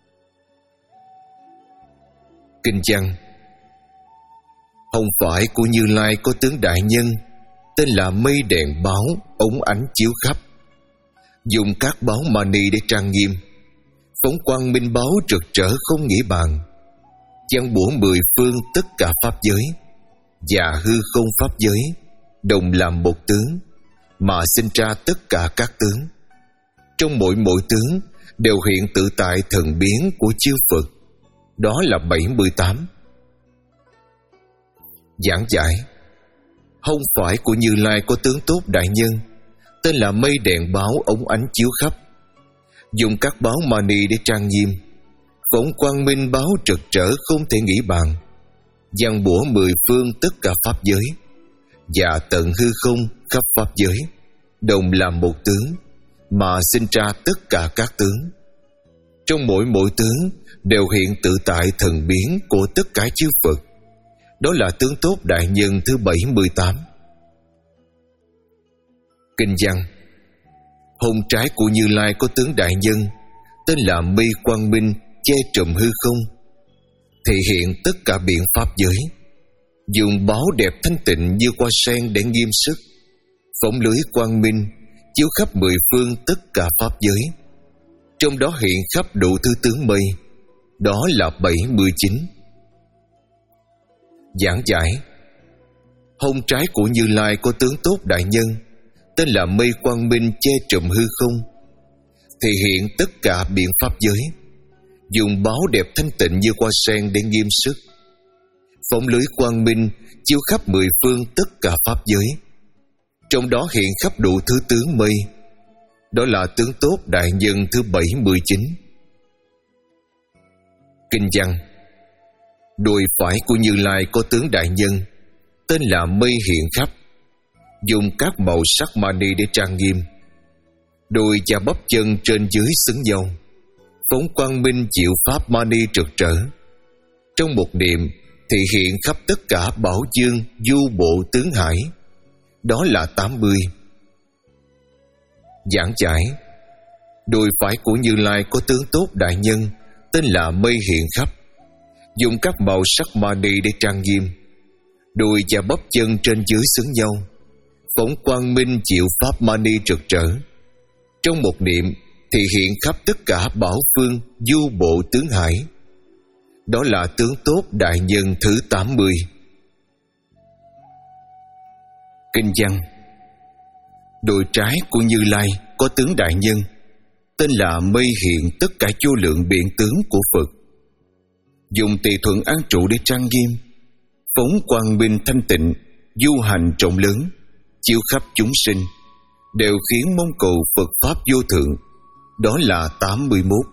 Kinh văn: không phải của Như Lai có tướng đại nhân, tên là mây đèn báo, ống ánh chiếu khắp. Dùng các báo mani để trang nghiêm, phóng quang minh báo rực rỡ không nghĩ bàn. Giăng bủa mười phương tất cả pháp giới, và hư không pháp giới, đồng làm một tướng, mà sinh ra tất cả các tướng. Trong mỗi mỗi tướng đều hiện tự tại thần biến của chư Phật. Đó là bảy mươi tám. Giảng giải: không phải của Như Lai có tướng tốt đại nhân, tên là mây đèn báo ống ánh chiếu khắp. Dùng các báo mani để trang nghiêm, phóng quang minh báo rực rỡ không thể nghĩ bàn. Giăng bủa mười phương tất cả pháp giới, và tận hư không khắp pháp giới, đồng làm một tướng, mà sinh ra tất cả các tướng. Trong mỗi mỗi tướng đều hiện tự tại thần biến của tất cả chư Phật. Đó là tướng tốt đại nhân thứ bảy mươi tám. Kinh văn: hông trái của Như Lai có tướng đại nhân, tên là mây quang minh che trùm hư không, thể hiện tất cả biện pháp giới, dùng báo đẹp thanh tịnh như hoa sen để nghiêm sức, phóng lưới quang minh chiếu khắp mười phương tất cả pháp giới. Trong đó hiện khắp đủ thứ tướng mây. Đó là bảy mươi chín. Giảng giải: hông trái của Như Lai có tướng tốt đại nhân, tên là mây quang minh che trùm hư không, thể hiện tất cả biện pháp giới, dùng báo đẹp thanh tịnh như hoa sen để nghiêm sức, phóng lưới quang minh chiếu khắp mười phương tất cả pháp giới. Trong đó hiện khắp đủ thứ tướng mây. Đó là tướng tốt đại nhân thứ bảy mươi chín. Kinh văn: đùi phải của Như Lai có tướng đại nhân, tên là mây hiện khắp, dùng các màu sắc mani để trang nghiêm. Đùi và bắp chân trên dưới xứng nhau, phóng quang minh diệu pháp mani trực trở. Trong một niệm thì hiện khắp tất cả bảo dương du bộ tướng hải. Đó là tám mươi. Giảng giải: đùi phải của Như Lai có tướng tốt đại nhân, tên là mây hiện khắp, dùng các màu sắc mani để trang nghiêm. Đùi và bắp chân trên dưới xứng nhau, phóng quang minh diệu pháp mani trực trở. Trong một niệm thì hiện khắp tất cả bảo phương du bộ tướng hải. Đó là tướng tốt đại nhân thứ tám mươi. Kinh văn: đùi trái của Như Lai có tướng đại nhân, tên là mây hiện tất cả vô lượng biện tướng của Phật, dùng tỳ thuận an trụ để trang nghiêm, phóng quang minh thanh tịnh, du hành rộng lớn, chiếu khắp chúng sinh, đều khiến mong cầu Phật pháp vô thượng. Đó là tám mươi mốt.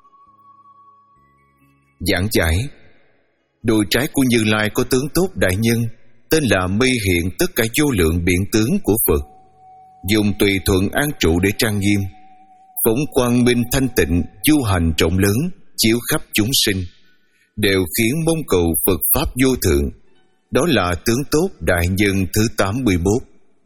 Giảng giải: đùi trái của Như Lai có tướng tốt đại nhân, tên là mây hiện tất cả vô lượng biện tướng của Phật, dùng tùy thuận an trụ để trang nghiêm, phóng quang minh thanh tịnh, du hành rộng lớn, chiếu khắp chúng sinh, đều khiến mong cầu Phật pháp vô thượng. Đó là tướng tốt đại nhân thứ tám mươi mốt.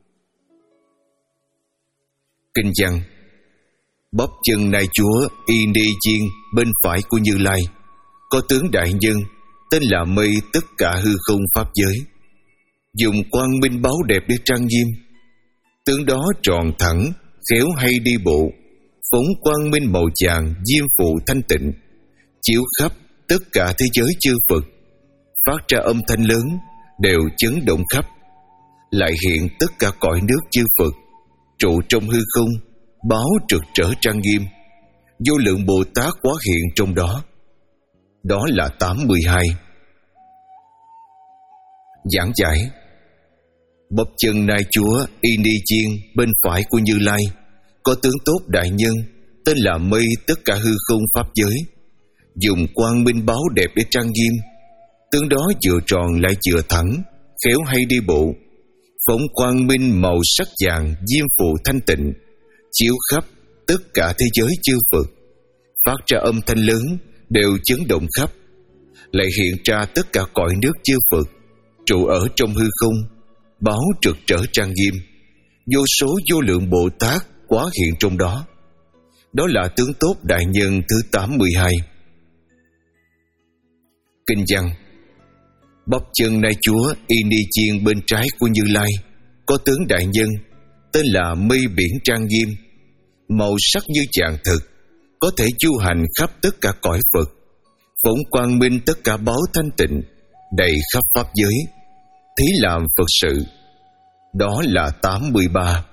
Kinh văn: bắp chân nai chúa y ni chiên bên phải của Như Lai có tướng đại nhân, tên là mây tất cả hư không pháp giới, dùng quang minh báo đẹp để trang nghiêm. Tướng đó tròn thẳng, khéo hay đi bộ, phóng quang minh màu vàng diêm phụ thanh tịnh, chiếu khắp tất cả thế giới chư Phật, phát ra âm thanh lớn, đều chấn động khắp. Lại hiện tất cả cõi nước chư Phật, trụ trong hư không, báo trực trở trang nghiêm. Vô lượng Bồ Tát hóa hiện trong đó. Đó là tám mươi hai. Giảng giải: bắp chân nai chúa y ni chiên bên phải của Như Lai có tướng tốt đại nhân, tên là mây tất cả hư không pháp giới, dùng quang minh báo đẹp để trang nghiêm. Tướng đó vừa tròn lại vừa thẳng, khéo hay đi bộ, phóng quang minh màu sắc vàng diêm phụ thanh tịnh, chiếu khắp tất cả thế giới chư Phật, phát ra âm thanh lớn, đều chấn động khắp. Lại hiện ra tất cả cõi nước chư Phật, trụ ở trong hư không, báo trực trở trang nghiêm. Vô số vô lượng Bồ Tát hóa hiện trong đó. Đó là tướng tốt đại nhân thứ tám mươi hai. Kinh văn: bắp chân nai chúa y ni chiên bên trái của Như Lai có tướng đại nhân, tên là mây biển trang nghiêm, màu sắc như vàng thực, có thể du hành khắp tất cả cõi Phật, phóng quang minh tất cả báo thanh tịnh, đầy khắp pháp giới, thí làm Phật sự. Đó là tám mươi ba.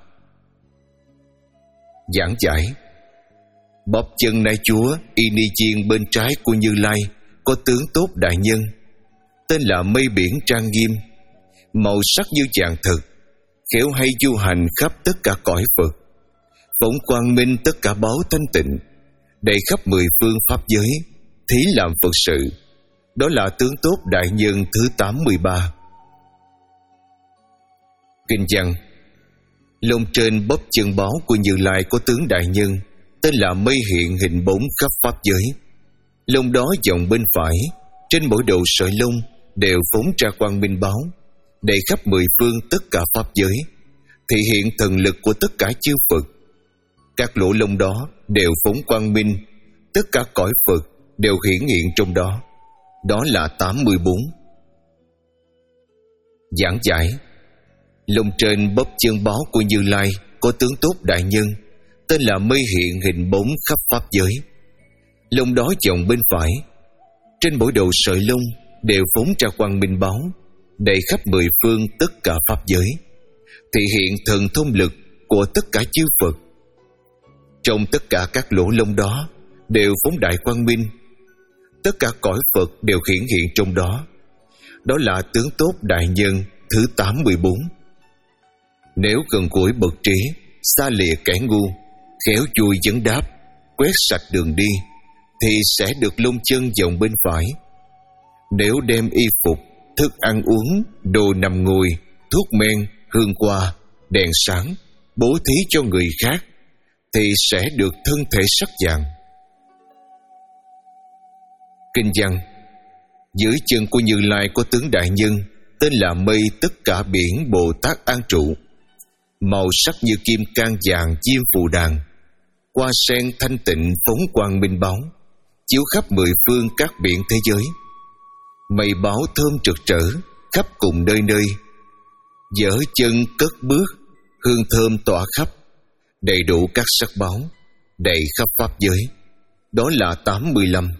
Giảng giải: bắp chân nai chúa y ni chiên bên trái của Như Lai có tướng tốt đại nhân, tên là mây biển trang nghiêm, màu sắc như vàng thực, khéo hay du hành khắp tất cả cõi Phật, phóng quang minh tất cả báo thanh tịnh, đầy khắp mười phương pháp giới, thí làm Phật sự. Đó là tướng tốt đại nhân thứ tám mươi ba. Kinh văn: lông trên bóp chân báo của Như Lai có tướng đại nhân, tên là mây hiện hình bóng khắp pháp giới. Lông đó vòng bên phải, trên mỗi đầu sợi lông đều phóng ra quang minh báo, đầy khắp mười phương tất cả pháp giới, thị hiện thần lực của tất cả chư Phật. Các lỗ lông đó đều phóng quang minh, tất cả cõi Phật đều hiển hiện trong đó. Đó là tám mươi bốn. Giảng giải: lông trên bóp chân báo của Như Lai có tướng tốt đại nhân, tên là mây hiện hình bóng khắp pháp giới. Lông đó vòng bên phải, trên mỗi đầu sợi lông đều phóng ra quang minh báo, đầy khắp mười phương tất cả pháp giới, thị hiện thần thông lực của tất cả chư Phật. Trong tất cả các lỗ lông đó đều phóng đại quang minh, tất cả cõi Phật đều hiển hiện trong đó. Đó là tướng tốt đại nhân thứ tám mươi bốn. Nếu gần gũi bậc trí, xa lìa kẻ ngu, khéo chui vấn đáp, quét sạch đường đi, thì sẽ được lông chân vòng bên phải. Nếu đem y phục, thức ăn uống, đồ nằm ngồi, thuốc men, hương hoa, đèn sáng bố thí cho người khác, thì sẽ được thân thể sắc vàng. Kinh văn: dưới chân của Như Lai có tướng đại nhân, tên là mây tất cả biển Bồ Tát an trụ, màu sắc như kim cang vàng diêm phù đàn, hoa sen thanh tịnh phóng quang minh báo, chiếu khắp mười phương các biển thế giới. Mây báo thơm trực trở khắp cùng nơi nơi, dở chân cất bước, hương thơm tỏa khắp, đầy đủ các sắc báo, đầy khắp pháp giới. Đó là tám mươi lăm.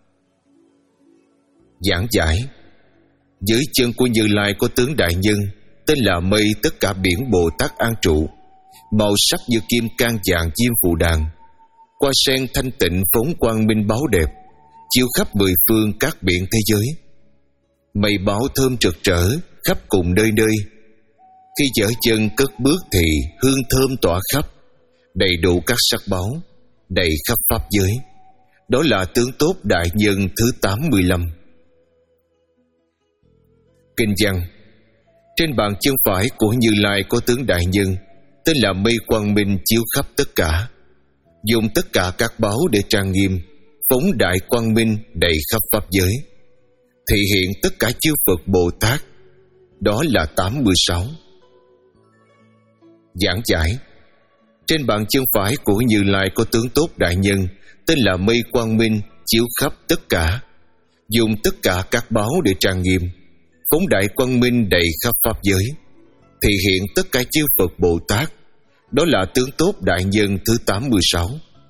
Giảng giải: dưới chân của Như Lai có tướng đại nhân, tên là mây tất cả biển Bồ Tát an trụ, màu sắc như kim cang vàng diêm phù đàn, hoa sen thanh tịnh phóng quang minh báo đẹp, chiếu khắp mười phương các biển thế giới. Mây báo thơm trực trở khắp cùng nơi nơi, khi dở chân cất bước thì hương thơm tỏa khắp, đầy đủ các sắc báo, đầy khắp pháp giới. Đó là tướng tốt đại nhân thứ tám mươi lăm. Kinh văn: trên bàn chân phải của Như Lai có tướng đại nhân, tên là mây quang minh chiếu khắp tất cả, dùng tất cả các báo để trang nghiêm, phóng đại quang minh đầy khắp pháp giới, thị hiện tất cả chư Phật Bồ Tát. Đó là tám mươi sáu. Giảng giải: trên bàn chân phải của Như Lai có tướng tốt đại nhân, tên là mây quang minh chiếu khắp tất cả, dùng tất cả các báo để trang nghiêm, phóng đại quang minh đầy khắp pháp giới, thị hiện tất cả chư Phật Bồ Tát. Đó là tướng tốt đại nhân thứ tám mươi sáu.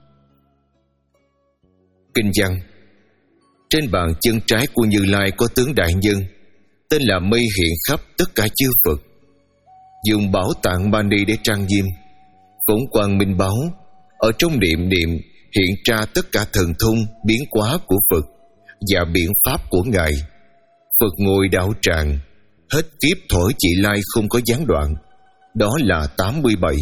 Kinh văn: trên bàn chân trái của Như Lai có tướng đại nhân, tên là mây hiện khắp tất cả chư Phật, dùng bảo tạng mani để trang nghiêm, phóng quang minh báo, ở trong niệm niệm hiện ra tất cả thần thông biến hóa của Phật và biện pháp của Ngài. Phật ngồi đạo tràng, hết kiếp thổi chỉ lai không có gián đoạn. Đó là tám mươi bảy.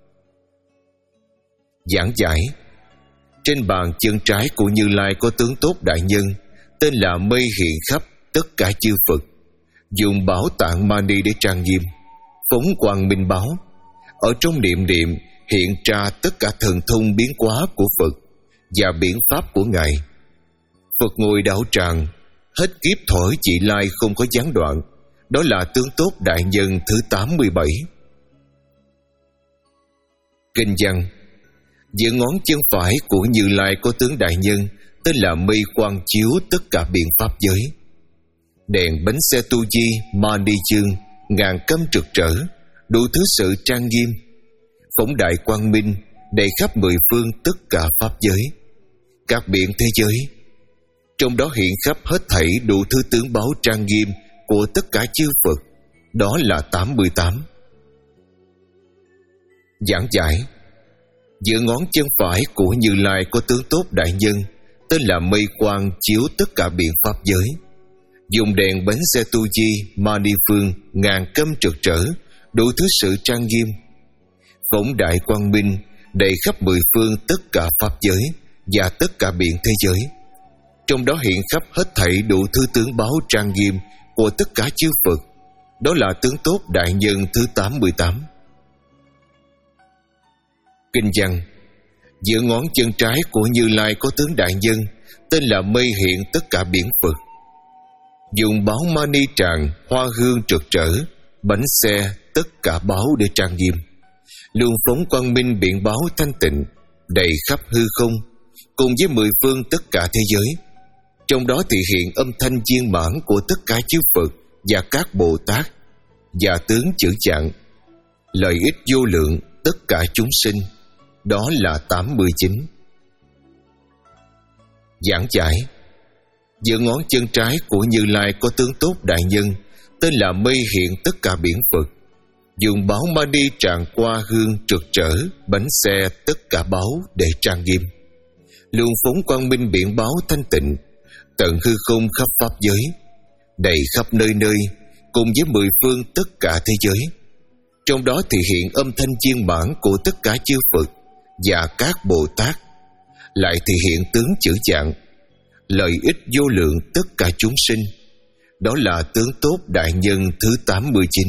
Giảng giải: trên bàn chân trái của Như Lai có tướng tốt đại nhân, tên là mây hiện khắp tất cả chư Phật, dùng bảo tạng mani để trang nghiêm, phóng quang minh báo, ở trong niệm niệm hiện ra tất cả thần thông biến hóa của Phật và biện pháp của Ngài. Phật ngồi đạo tràng, hết kiếp thổi chỉ lai không có gián đoạn. Đó là tướng tốt đại nhân thứ tám mươi bảy. Kinh văn: giữa ngón chân phải của Như Lai có tướng đại nhân, tên là mây quang chiếu tất cả biện pháp giới. Đèn bánh xe tu di mani chương ngàn câm trực trở, đủ thứ sự trang nghiêm, phóng đại quang minh đầy khắp mười phương tất cả pháp giới, các biển thế giới. Trong đó hiện khắp hết thảy đủ thứ tướng báo trang nghiêm của tất cả chư Phật. Đó là tám mươi tám. Giảng giải: giữa ngón chân phải của Như Lai có tướng tốt đại nhân, tên là mây quang chiếu tất cả biện pháp giới, dùng đèn bánh xe tu di mani phương ngàn câm trực trở, đủ thứ sự trang nghiêm, phóng đại quang minh đầy khắp mười phương tất cả pháp giới và tất cả biển thế giới. Trong đó hiện khắp hết thảy đủ thứ tướng báo trang nghiêm của tất cả chư Phật. Đó là tướng tốt đại nhân thứ tám mươi tám. Kinh văn: giữa ngón chân trái của Như Lai có tướng đại nhân, tên là mây hiện tất cả biển Phật. Dùng báo mani tràng, hoa hương trực trở, bánh xe, tất cả báo để trang nghiêm. Luồng phóng quang minh biển báo thanh tịnh, đầy khắp hư không, cùng với mười phương tất cả thế giới. Trong đó thì hiện âm thanh viên mãn của tất cả chư Phật và các Bồ Tát, và tướng chữ chạng, lợi ích vô lượng tất cả chúng sinh. Đó là tám mươi chín. Giảng giải: giữa ngón chân trái của Như Lai có tướng tốt đại nhân, tên là mây hiện tất cả biển Phật. Dùng báo mani tràng qua hương trực trở, bánh xe, tất cả báo để trang nghiêm. Luồng phóng quang minh biển báo thanh tịnh, tận hư không khắp pháp giới, đầy khắp nơi nơi, cùng với mười phương tất cả thế giới. Trong đó thì hiện âm thanh viên mãn của tất cả chư Phật và các Bồ Tát, lại thì hiện tướng chữ chạng, lợi ích vô lượng tất cả chúng sinh. Đó là tướng tốt đại nhân thứ tám mươi chín.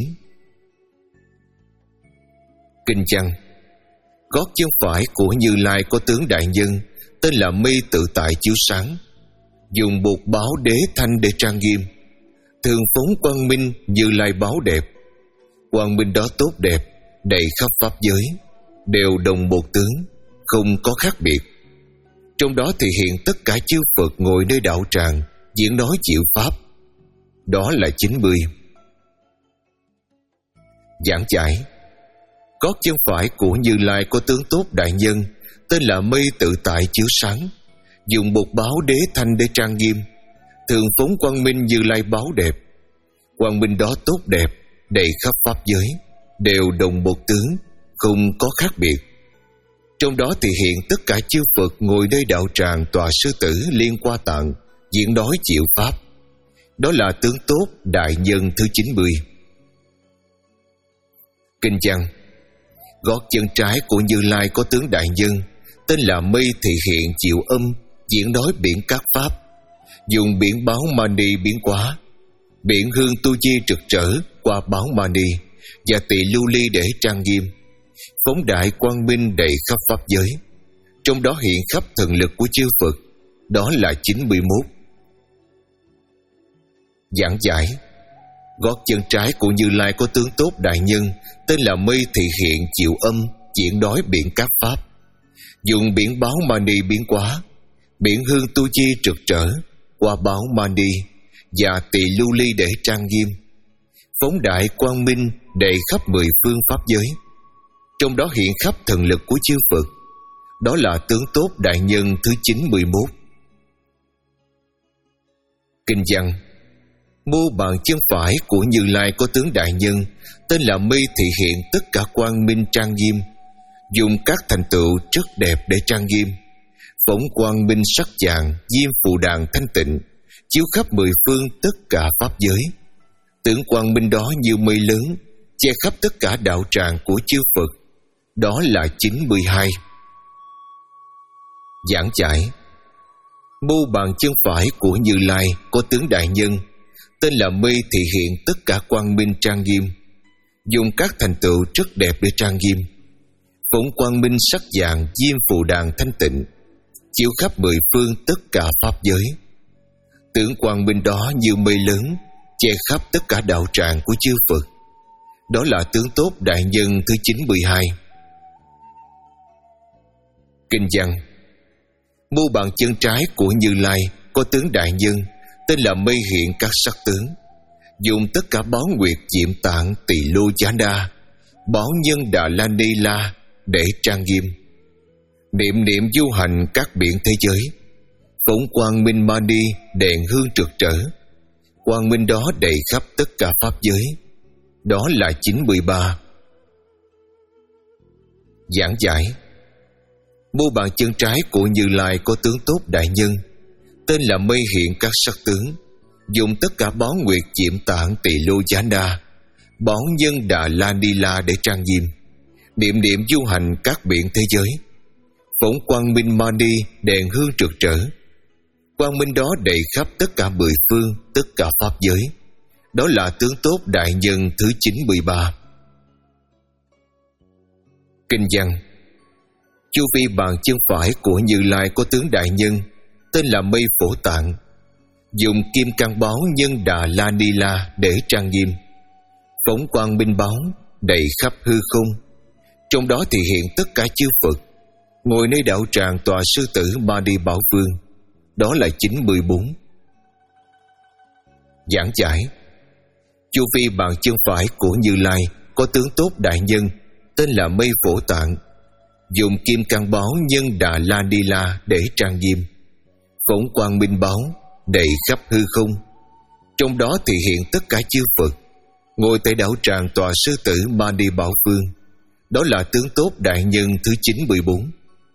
Kinh văn: gót chân phải của Như Lai có tướng đại nhân, tên là mây tự tại chiếu sáng. Dùng bột báo đế thanh để trang nghiêm. Thường phóng quang minh Như Lai báo đẹp. Quang minh đó tốt đẹp, đầy khắp pháp giới, đều đồng một tướng, không có khác biệt. Trong đó thì hiện tất cả chư Phật ngồi nơi đạo tràng, diễn nói chịu pháp. Đó là chín mươi. Giảng giải: gót chân phải của Như Lai có tướng tốt đại nhân, tên là mây tự tại chiếu sáng. Dùng bột báo đế thanh để trang nghiêm. Thường phóng quang minh Như Lai báo đẹp. Quang minh đó tốt đẹp, đầy khắp pháp giới, đều đồng một tướng, không có khác biệt. Trong đó thì hiện tất cả chư Phật ngồi nơi đạo tràng tòa sư tử liên qua tạng, diễn nói chịu pháp. Đó là tướng tốt đại nhân thứ chín mươi. Kinh văn: gót chân trái của Như Lai có tướng đại nhân, tên là mây thị hiện chịu âm, diễn nói biển các pháp. Dùng biển báo mani biến hóa, biển hương tu chi trực trở qua báo mani, và tỳ lưu ly để trang nghiêm. Phóng đại quang minh đầy khắp pháp giới. Trong đó hiện khắp thần lực của chư Phật. Đó là chín mươi mốt. Giảng giải: gót chân trái của Như Lai có tướng tốt đại nhân, tên là mây thị hiện chịu âm, diễn nói biển các pháp. Dùng biển báo mani biến hóa, biển hương tu chi trực trở qua báo mani, và tỳ lưu ly để trang nghiêm. Phóng đại quang minh đầy khắp mười phương pháp giới. Trong đó hiện khắp thần lực của chư Phật. Đó là tướng tốt đại nhân thứ chín mươi mốt. Kinh văn: mô bàn chân phải của Như Lai có tướng đại nhân, tên là mây thị hiện tất cả quang minh trang nghiêm. Dùng các thành tựu rất đẹp để trang nghiêm. Phóng quang minh sắc vàng, diêm phù đàn thanh tịnh, chiếu khắp mười phương tất cả pháp giới. Tướng quang minh đó như mây lớn, che khắp tất cả đạo tràng của chư Phật. Đó là chín mươi hai. Giảng giải: mô bàn chân phải của Như Lai có tướng đại nhân, tên là mây thị hiện tất cả quang minh trang nghiêm. Dùng các thành tựu rất đẹp để trang nghiêm. Phóng quang minh sắc vàng, diêm phù đàn thanh tịnh, chiếu khắp mười phương tất cả pháp giới. Tướng quang minh đó như mây lớn, che khắp tất cả đạo tràng của chư Phật. Đó là tướng tốt đại nhân thứ chín mươi hai. Kinh văn: mô bàn chân trái của Như Lai có tướng đại nhân, tên là mây hiện các sắc tướng. Dùng tất cả báo nguyệt diệm tạng tỳ lô giá đa, báo nhân đà la ni la để trang nghiêm. Niệm niệm du hành các biển thế giới. Phóng quang minh mani đèn hương trực trở. Quang minh đó đầy khắp tất cả pháp giới. Đó là chín mươi ba. Giảng giải: mô bàn chân trái của Như Lai có tướng tốt đại nhân, tên là mây hiện các sắc tướng. Dùng tất cả báo nguyệt diệm tạng tỳ lô giá đa, báo nhân đà la ni la để trang nghiêm. Niệm niệm du hành các biển thế giới. Phóng quang minh mani đèn hương trực trở. Quang minh đó đầy khắp tất cả mười phương tất cả pháp giới, đó là tướng tốt đại nhân thứ chín mươi ba. Kinh văn: chu vi bàn chân phải của Như Lai có tướng đại nhân tên là Mây Phổ Tạng, dùng kim cang báo nhân Đà La Ni La để trang nghiêm, phóng quang minh báo đầy khắp hư không. Trong đó thì hiện tất cả chư Phật ngồi nơi đạo tràng tòa sư tử Ma Ni Bảo Vương, đó là chín mươi bốn. Giảng giải: chu vi bàn chân phải của Như Lai có tướng tốt đại nhân tên là Mây Phổ Tạng, dùng kim cang báo nhân Đà La Ni La để trang nghiêm, phóng quang minh báo đầy khắp hư không. Trong đó thì hiện tất cả chư Phật ngồi tại đạo tràng tòa sư tử Ma Ni Bảo Vương, đó là tướng tốt đại nhân thứ chín mươi bốn.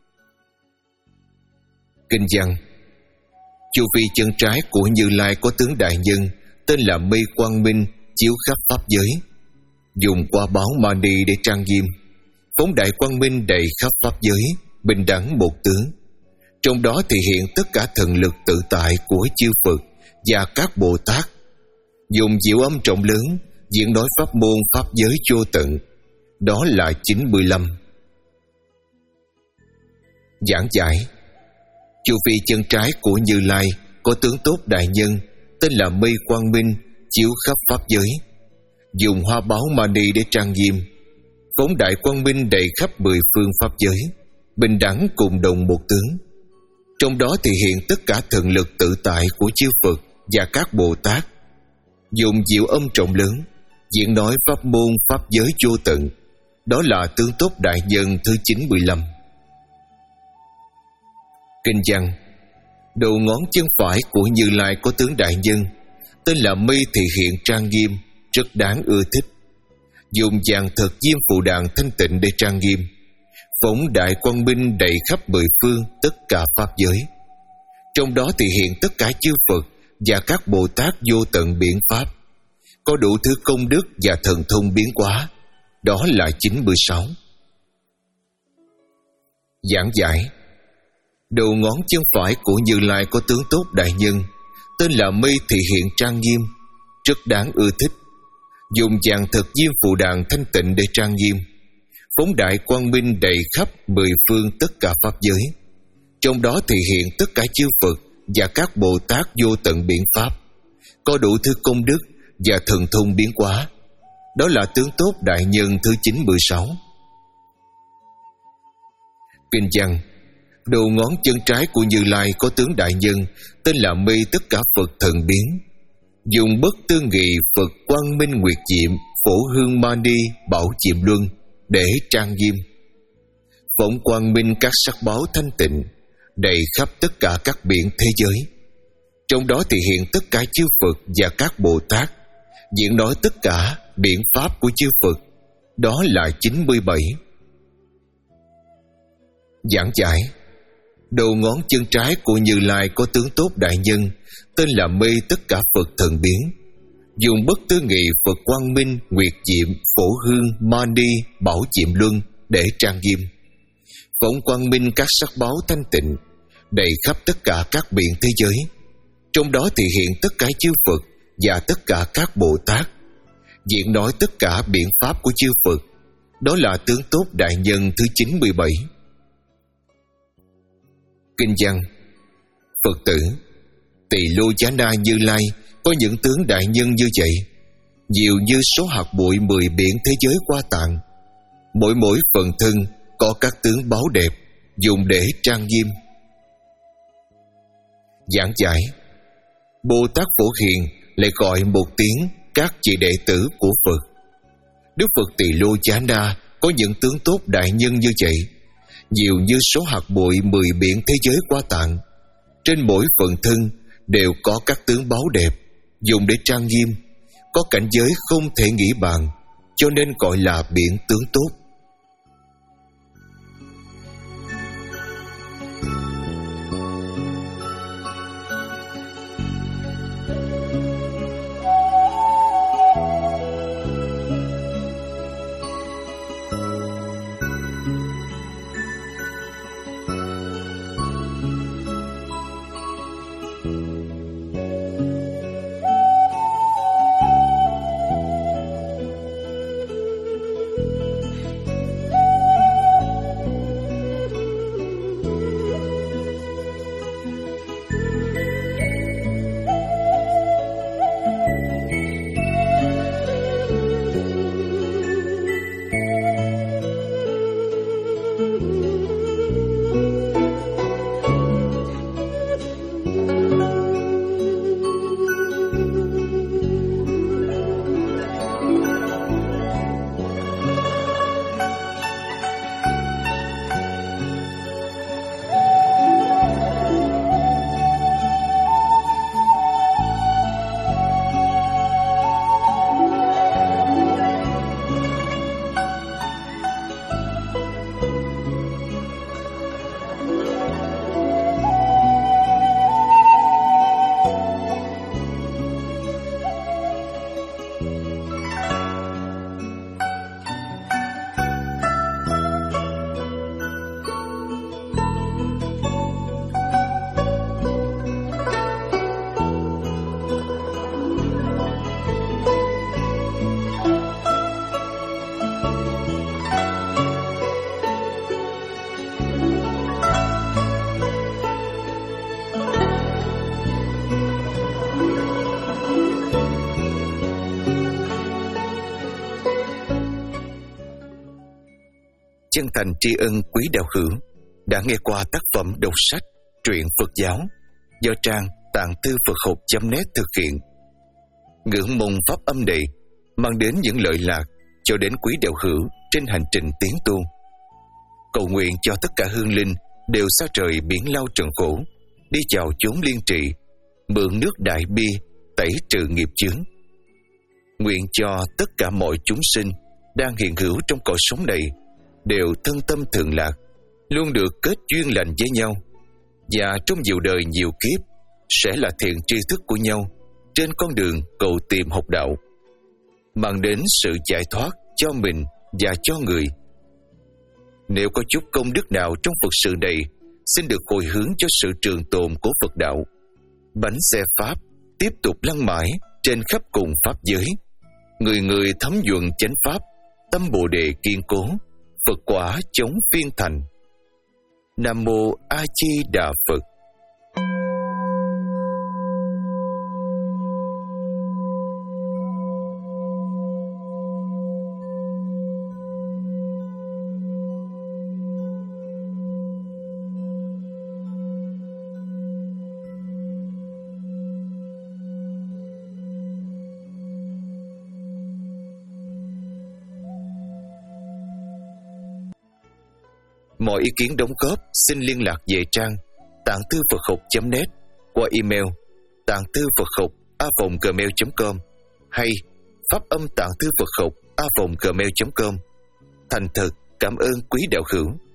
Kinh văn: chu vi chân trái của Như Lai có tướng đại nhân tên là Mây Quang Minh chiếu khắp pháp giới, dùng qua báo Mani để trang nghiêm, phóng đại quang minh đầy khắp pháp giới, bình đẳng một tướng. Trong đó thì hiện tất cả thần lực tự tại của chư Phật và các Bồ Tát, dùng diệu âm trọng lớn diễn nói pháp môn pháp giới vô tận, đó là chín mươi lăm. Giảng giải: chu vi chân trái của Như Lai có tướng tốt đại nhân tên là Mây Quang Minh chiếu khắp pháp giới, dùng hoa báo Mani để trang nghiêm, phóng đại quang minh đầy khắp mười phương pháp giới, bình đẳng cùng đồng một tướng. Trong đó thì hiện tất cả thần lực tự tại của chư Phật và các Bồ Tát, dùng diệu âm trọng lớn diễn nói pháp môn pháp giới vô tận, đó là tướng tốt đại nhân thứ chín mươi lăm. Kinh văn: đầu ngón chân phải của Như Lai có tướng đại nhân tên là Mây Thị Hiện trang nghiêm, rất đáng ưa thích, dùng vàng thật diêm phù đàn thanh tịnh để trang nghiêm, phóng đại quang minh đầy khắp mười phương tất cả pháp giới. Trong đó thì hiện tất cả chư Phật và các Bồ Tát vô tận biển pháp, có đủ thứ công đức và thần thông biến hóa, đó là chín mươi sáu. Giảng giải: đầu ngón chân phải của Như Lai có tướng tốt đại nhân tên là Mây Thị Hiện trang nghiêm, rất đáng ưa thích, dùng vàng thật diêm phù đàn thanh tịnh để trang nghiêm, phóng đại quang minh đầy khắp mười phương tất cả pháp giới. Trong đó thì hiện tất cả chư Phật và các Bồ Tát vô tận biển pháp, có đủ thứ công đức và thần thông biến hóa, đó là tướng tốt đại nhân thứ chín mươi sáu. Kinh văn: đầu ngón chân trái của Như Lai có tướng đại nhân tên là Mây tất cả Phật thần biến, dùng bất tư nghị Phật quang minh nguyệt diệm phổ hương Mani bảo diệm luân để trang nghiêm, phóng quang minh các sắc báo thanh tịnh đầy khắp tất cả các biển thế giới. Trong đó thì hiện tất cả chư Phật và các Bồ Tát, diễn nói tất cả biển pháp của chư Phật, đó là chín mươi bảy. Giảng giải: đầu ngón chân trái của Như Lai có tướng tốt đại nhân tên là Mây tất cả Phật thần biến, dùng bất tư nghị Phật quang minh nguyệt diệm phổ hương Mani bảo diệm luân để trang nghiêm, phóng quang minh các sắc báo thanh tịnh đầy khắp tất cả các biển thế giới. Trong đó thì hiện tất cả chư Phật và tất cả các Bồ Tát, diễn nói tất cả biển pháp của chư Phật, đó là tướng tốt đại nhân thứ chín mươi bảy. Kinh văn: Phật tử, Tỳ Lô Giá Na Như Lai có những tướng đại nhân như vậy, nhiều như số hạt bụi mười biển thế giới qua tạng. Mỗi mỗi phần thân có các tướng báu đẹp, dùng để trang nghiêm. Giảng giải: Bồ Tát Phổ Hiền lại gọi một tiếng các vị đệ tử của Phật. Đức Phật Tỳ Lô Giá Na có những tướng tốt đại nhân như vậy, nhiều như số hạt bụi mười biển thế giới qua tạng. Trên mỗi phần thân đều có các tướng báu đẹp, dùng để trang nghiêm, có cảnh giới không thể nghĩ bàn, cho nên gọi là biển tướng tốt. chân thành tri ân quý đạo hữu đã nghe qua tác phẩm đọc sách truyện Phật giáo do trang tạng thư Phật học chấm net thực hiện. Ngưỡng mong pháp âm này mang đến những lợi lạc cho đến quý đạo hữu trên hành trình tiến tu. Cầu nguyện cho tất cả hương linh đều xa trời biển lao trần khổ, đi vào chốn liên trị, mượn nước đại bi tẩy trừ nghiệp chướng. Nguyện cho tất cả mọi chúng sinh đang hiện hữu trong cõi sống này đều thân tâm thường lạc, luôn được kết duyên lành với nhau, và trong nhiều đời nhiều kiếp sẽ là thiện tri thức của nhau trên con đường cầu tìm học đạo, mang đến sự giải thoát cho mình và cho người. Nếu có chút công đức nào trong Phật sự này, xin được hồi hướng cho sự trường tồn của Phật đạo. Bánh xe Pháp tiếp tục lăn mãi trên khắp cùng Pháp giới. Người người thấm nhuận chánh Pháp, tâm Bồ Đề kiên cố, Phật quả chống phiên thành. Nam Mô A Di Đà Phật. Mọi ý kiến đóng góp xin liên lạc về trang tạng thư Phật học chấm net qua email tạng thư Phật học a còng gmail chấm com hay pháp âm tạng thư Phật học a còng gmail chấm com. Thành thật cảm ơn quý đạo hữu.